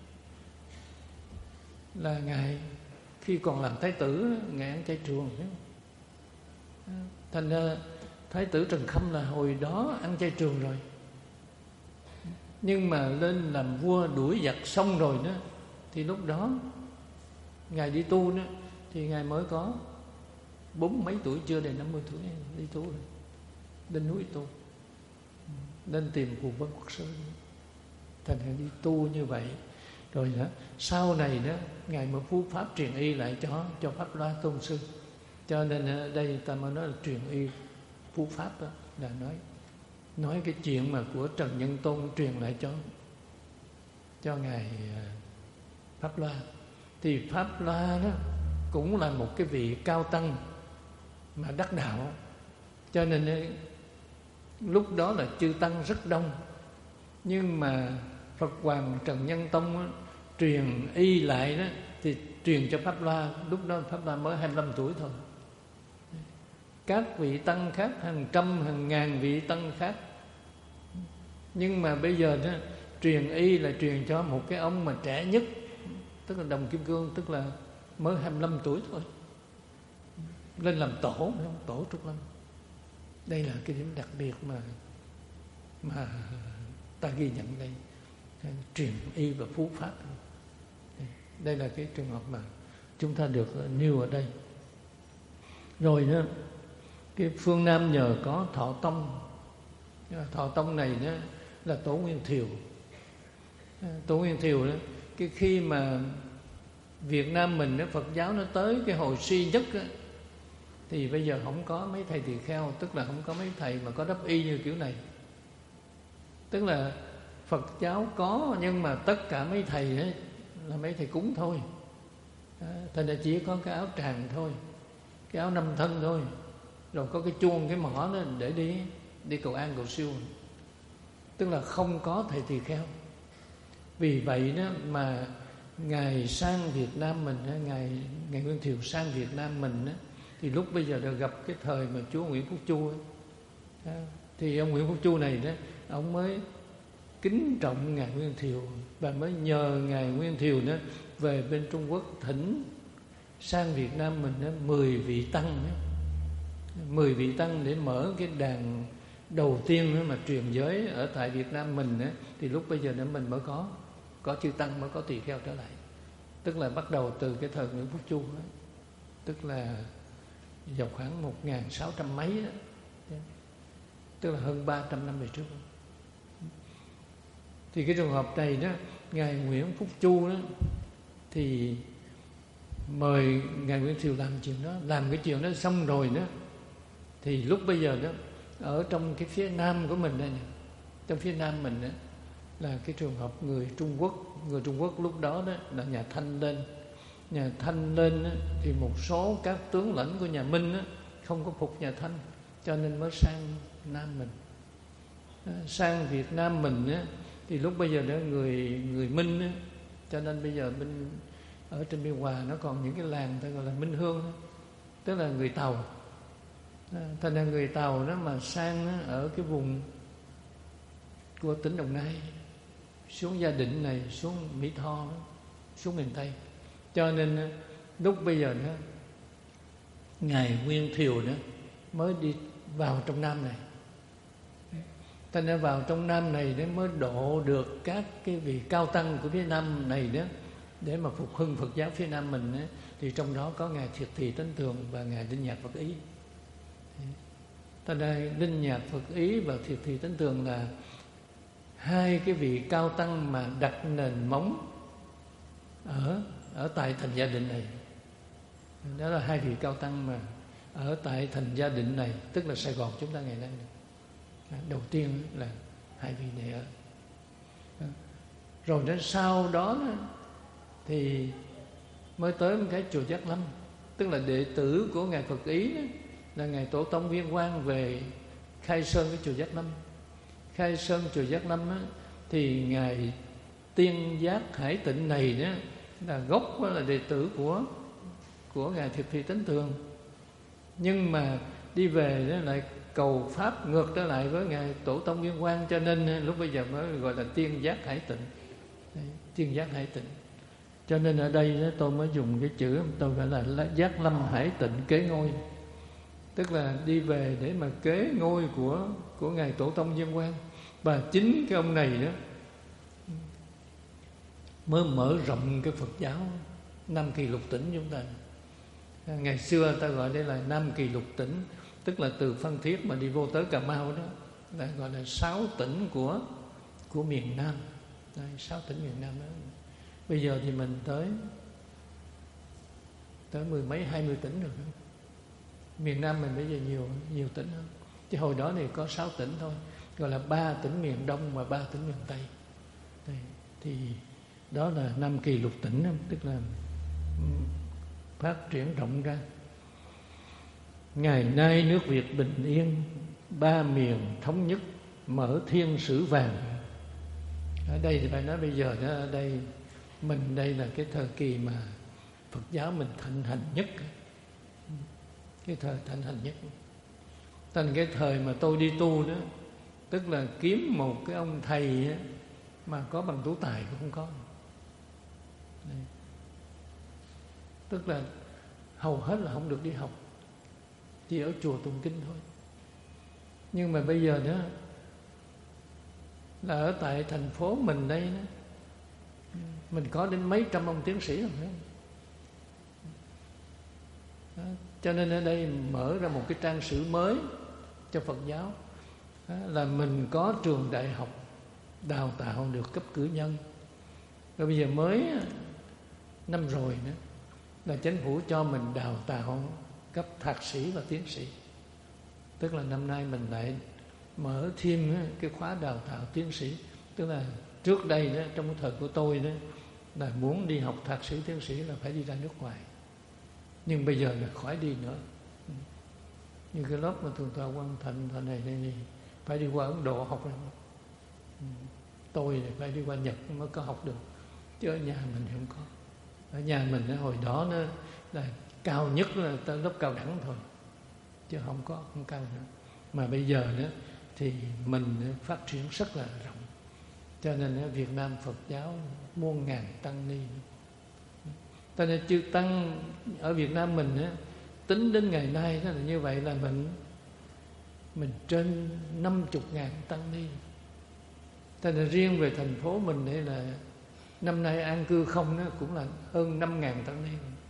là ngài khi còn làm thái tử ngài ăn chay trường. Thành ra thái tử Trần Khâm là hồi đó ăn chay trường rồi, nhưng mà lên làm vua đuổi giặc xong rồi đó, thì lúc đó ngài đi tu đó, thì ngài mới có bốn mấy tuổi, chưa đầy năm mươi tuổi đi tu rồi, lên núi tu, lên tìm Phù Vân Quốc Sư. Thành ra đi tu như vậy rồi đó, sau này đó ngài mới phú pháp truyền y lại cho cho Pháp Loa Tôn Sư. Cho nên ở đây ta mới nói là truyền y phú pháp đó, là nói nói cái chuyện mà của Trần Nhân Tôn truyền lại cho cho ngài Pháp Loa. Thì Pháp Loa đó cũng là một cái vị cao tăng mà đắc đạo, cho nên lúc đó là chư tăng rất đông, nhưng mà Phật Hoàng Trần Nhân Tông đó, truyền y lại đó thì truyền cho Pháp Loa. Lúc đó Pháp Loa mới hai mươi lăm tuổi thôi. Các vị tăng khác hàng trăm hàng ngàn vị tăng khác, nhưng mà bây giờ đó truyền y là truyền cho một cái ông mà trẻ nhất, tức là Đồng Kim Cương, tức là mới hai mươi lăm tuổi thôi, lên làm tổ, tổ Trúc Lâm. Đây là cái điểm đặc biệt mà mà ta ghi nhận đây, truyền y và phú pháp. Đây là cái trường hợp mà chúng ta được nêu ở đây. Rồi đó, cái phương Nam nhờ có Thọ Tông. Thọ Tông này đó là Tổ Nguyên Thiều. Tổ Nguyên Thiều đó, cái khi mà Việt Nam mình đó, Phật giáo nó tới cái hồi suy nhất đó, thì bây giờ không có mấy thầy tỳ kheo, tức là không có mấy thầy mà có đắp y như kiểu này. Tức là Phật giáo có, nhưng mà tất cả mấy thầy ấy là mấy thầy cúng thôi. Thành ra chỉ có cái áo tràng thôi, cái áo năm thân thôi, rồi có cái chuông, cái mỏ đó để đi đi cầu an cầu siêu. Tức là không có thầy tỳ kheo. Vì vậy đó mà ngài sang Việt Nam mình, ngài ngài Nguyên Thiều sang Việt Nam mình đó, thì lúc bây giờ đã gặp cái thời mà chúa Nguyễn Phúc Chu ấy, thì ông Nguyễn Phúc Chu này đó, ông mới kính trọng ngài Nguyên Thiều và mới nhờ ngài Nguyên Thiều đó về bên Trung Quốc thỉnh sang Việt Nam mình đó, mười vị tăng đó. mười vị tăng để mở cái đàn đầu tiên đó mà truyền giới ở tại Việt Nam mình đó, thì lúc bây giờ đó mình mới có có chư tăng, mới có tỳ kheo trở lại. Tức là bắt đầu từ cái thời Nguyễn Phúc Chu đó, tức là vào khoảng một nghìn sáu trăm mấy đó, tức là hơn ba trăm năm về trước. Thì cái trường hợp này đó, ngài Nguyễn Phúc Chu đó thì mời ngài Nguyễn Thiều làm chuyện đó, làm cái chuyện đó xong rồi đó, thì lúc bây giờ đó ở trong cái phía nam của mình đây này, trong phía nam mình đó, là cái trường hợp người Trung Quốc, người Trung Quốc lúc đó đó là nhà Thanh lên, nhà Thanh lên đó, thì một số các tướng lãnh của nhà Minh đó, không có phục nhà Thanh, cho nên mới sang Nam mình. Sang Việt Nam mình đó, thì lúc bây giờ đó người người Minh đó, cho nên bây giờ bên ở trên Biên Hòa nó còn những cái làng ta gọi là Minh Hương đó, tức là người Tàu. Thành ra người Tàu đó mà sang đó, ở cái vùng của tỉnh Đồng Nai xuống Gia Định này, xuống Mỹ Tho đó, xuống miền Tây, cho nên lúc bây giờ đó ngài Nguyên Thiều đó mới đi vào trong Nam này. Thành ra vào trong Nam này để mới độ được các cái vị cao tăng của phía Nam này đó, để mà phục hưng Phật giáo phía Nam mình đó, thì trong đó có ngài Thiệt Thị Tấn Tường và ngài Linh Nhạc Phật Ý. Thành ra Linh Nhạc Phật Ý và Thiệt Thị Tấn Tường là hai cái vị cao tăng mà đặt nền móng ở ở tại thành Gia Định này. Đó là hai vị cao tăng mà ở tại thành Gia Định này, tức là Sài Gòn chúng ta ngày nay này. Đầu tiên là hai vị này ở. Rồi đến sau đó thì mới tới một cái chùa Giác Lâm, tức là đệ tử của ngài Phật Ý đó, là ngài Tổ Tông Viên Quang về khai sơn cái chùa Giác Lâm. Khai sơn chùa Giác Lâm đó, thì ngài Tiên Giác Hải Tịnh này đó là gốc, đó là đệ tử của của ngài Thiệt Thị Tấn Tường, nhưng mà đi về đó lại cầu pháp ngược trở lại với ngài Tổ Tông Viên Quang, cho nên lúc bây giờ mới gọi là Tiên Giác Hải Tịnh. Đấy, Tiên Giác Hải Tịnh. Cho nên ở đây đó, tôi mới dùng cái chữ tôi gọi là Giác Lâm Hải Tịnh kế ngôi, tức là đi về để mà kế ngôi của của ngài Tổ Tông Viên Quang. Và chính cái ông này đó mới mở rộng cái Phật giáo Nam Kỳ Lục Tỉnh chúng ta. Ngày xưa ta gọi đây là Nam Kỳ Lục Tỉnh, tức là từ Phan Thiết mà đi vô tới Cà Mau đó là gọi là sáu tỉnh của của miền Nam. Đây, sáu tỉnh miền Nam đó. Bây giờ thì mình tới tới mười mấy hai mươi tỉnh rồi. Miền Nam mình bây giờ nhiều nhiều tỉnh hơn, chứ hồi đó thì có sáu tỉnh thôi, gọi là ba tỉnh miền Đông và ba tỉnh miền Tây. Đây, thì đó là Nam Kỳ Lục Tỉnh, tức là phát triển rộng ra. Ngày nay nước Việt bình yên, ba miền thống nhất, mở thiên sử vàng. Ở đây thì phải nói bây giờ đó, ở đây mình đây là cái thời kỳ mà Phật giáo mình thịnh hành nhất, cái thời thịnh hành nhất. Thành cái thời mà tôi đi tu đó, tức là kiếm một cái ông thầy á, mà có bằng tú tài cũng không có. Đây. Tức là hầu hết là không được đi học, chỉ ở chùa tụng kinh thôi. Nhưng mà bây giờ đó là ở tại thành phố mình đây đó, mình có đến mấy trăm ông tiến sĩ rồi đó. Đó. Cho nên ở đây mở ra một cái trang sử mới cho Phật giáo, đó là mình có trường đại học đào tạo được cấp cử nhân. Rồi bây giờ mới năm rồi nữa là chính phủ cho mình đào tạo cấp thạc sĩ và tiến sĩ. Tức là năm nay mình lại mở thêm cái khóa đào tạo tiến sĩ. Tức là trước đây đó, trong cái thời của tôi đó, là muốn đi học thạc sĩ tiến sĩ là phải đi ra nước ngoài, nhưng bây giờ là khỏi đi nữa. Như cái lớp mà Thượng tọa Quang Thạnh thời này đây phải đi qua Ấn Độ học rồi. Tôi thì phải đi qua Nhật mới có học được, chứ ở nhà mình thì không có. Ở nhà mình đó, hồi đó nó là cao nhất là tới lớp cao đẳng thôi, chứ không có không cao nữa. Mà bây giờ đó thì mình phát triển rất là rộng, cho nên Việt Nam Phật giáo muôn ngàn tăng ni Cho nên chư tăng ở Việt Nam mình á, tính đến ngày nay đó là như vậy, là mình mình trên năm chục ngàn tăng ni. Cho nên riêng về thành phố mình đây là năm nay an cư không đó cũng là hơn năm ngàn tăng ni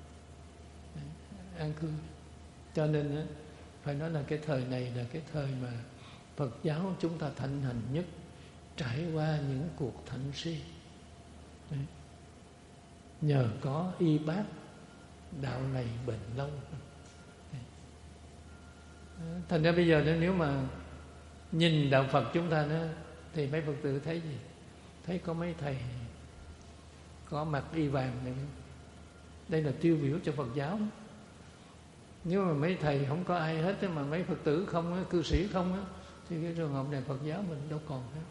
an cư. Cho nên đó, phải nói là cái thời này là cái thời mà Phật giáo chúng ta thịnh hành nhất, trải qua những cuộc thạnh si. Đấy. Nhờ có y bác, đạo này bền lâu. Đấy. Thành ra bây giờ nếu mà nhìn đạo Phật chúng ta đó, thì mấy Phật tử thấy gì? Thấy có mấy thầy có mặc y vàng này, đây là tiêu biểu cho Phật giáo. Nếu mà mấy thầy không có ai hết, mà mấy Phật tử không, cư sĩ không á, thì cái trường hợp này Phật giáo mình đâu còn hết.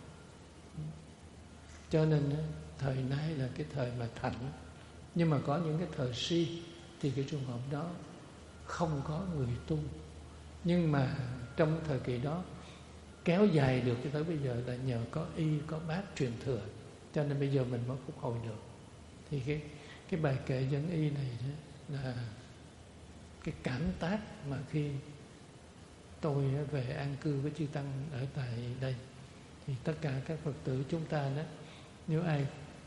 Cho nên thời nay là cái thời mà thạnh. Nhưng mà có những cái thời si thì cái trường hợp đó không có người tu. Nhưng mà trong thời kỳ đó kéo dài được cho tới bây giờ là nhờ có y, có bác truyền thừa. Cho nên bây giờ mình mới phục hồi được. Thì cái, cái bài kệ dân y này là cái cảm tác mà khi tôi về an cư với chư tăng ở tại đây, thì tất cả các Phật tử chúng ta đó, nếu ai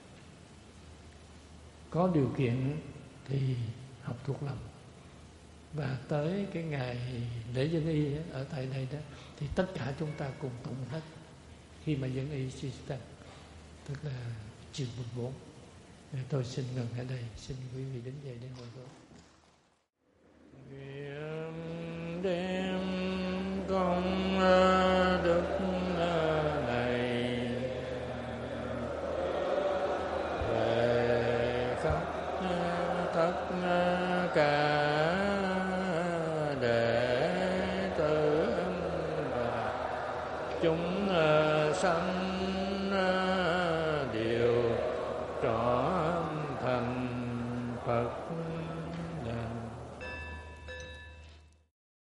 có điều kiện thì học thuộc lòng, và tới cái ngày lễ dân y ở tại đây đó thì tất cả chúng ta cùng tụng hết khi mà dân y chư tăng, tức là chương mười bốn. Tôi xin ngừng ở đây, xin quý vị đứng dậy để hồi hướng. Nguyện đem công đức này về khắp tất cả đệ tử và chúng sanh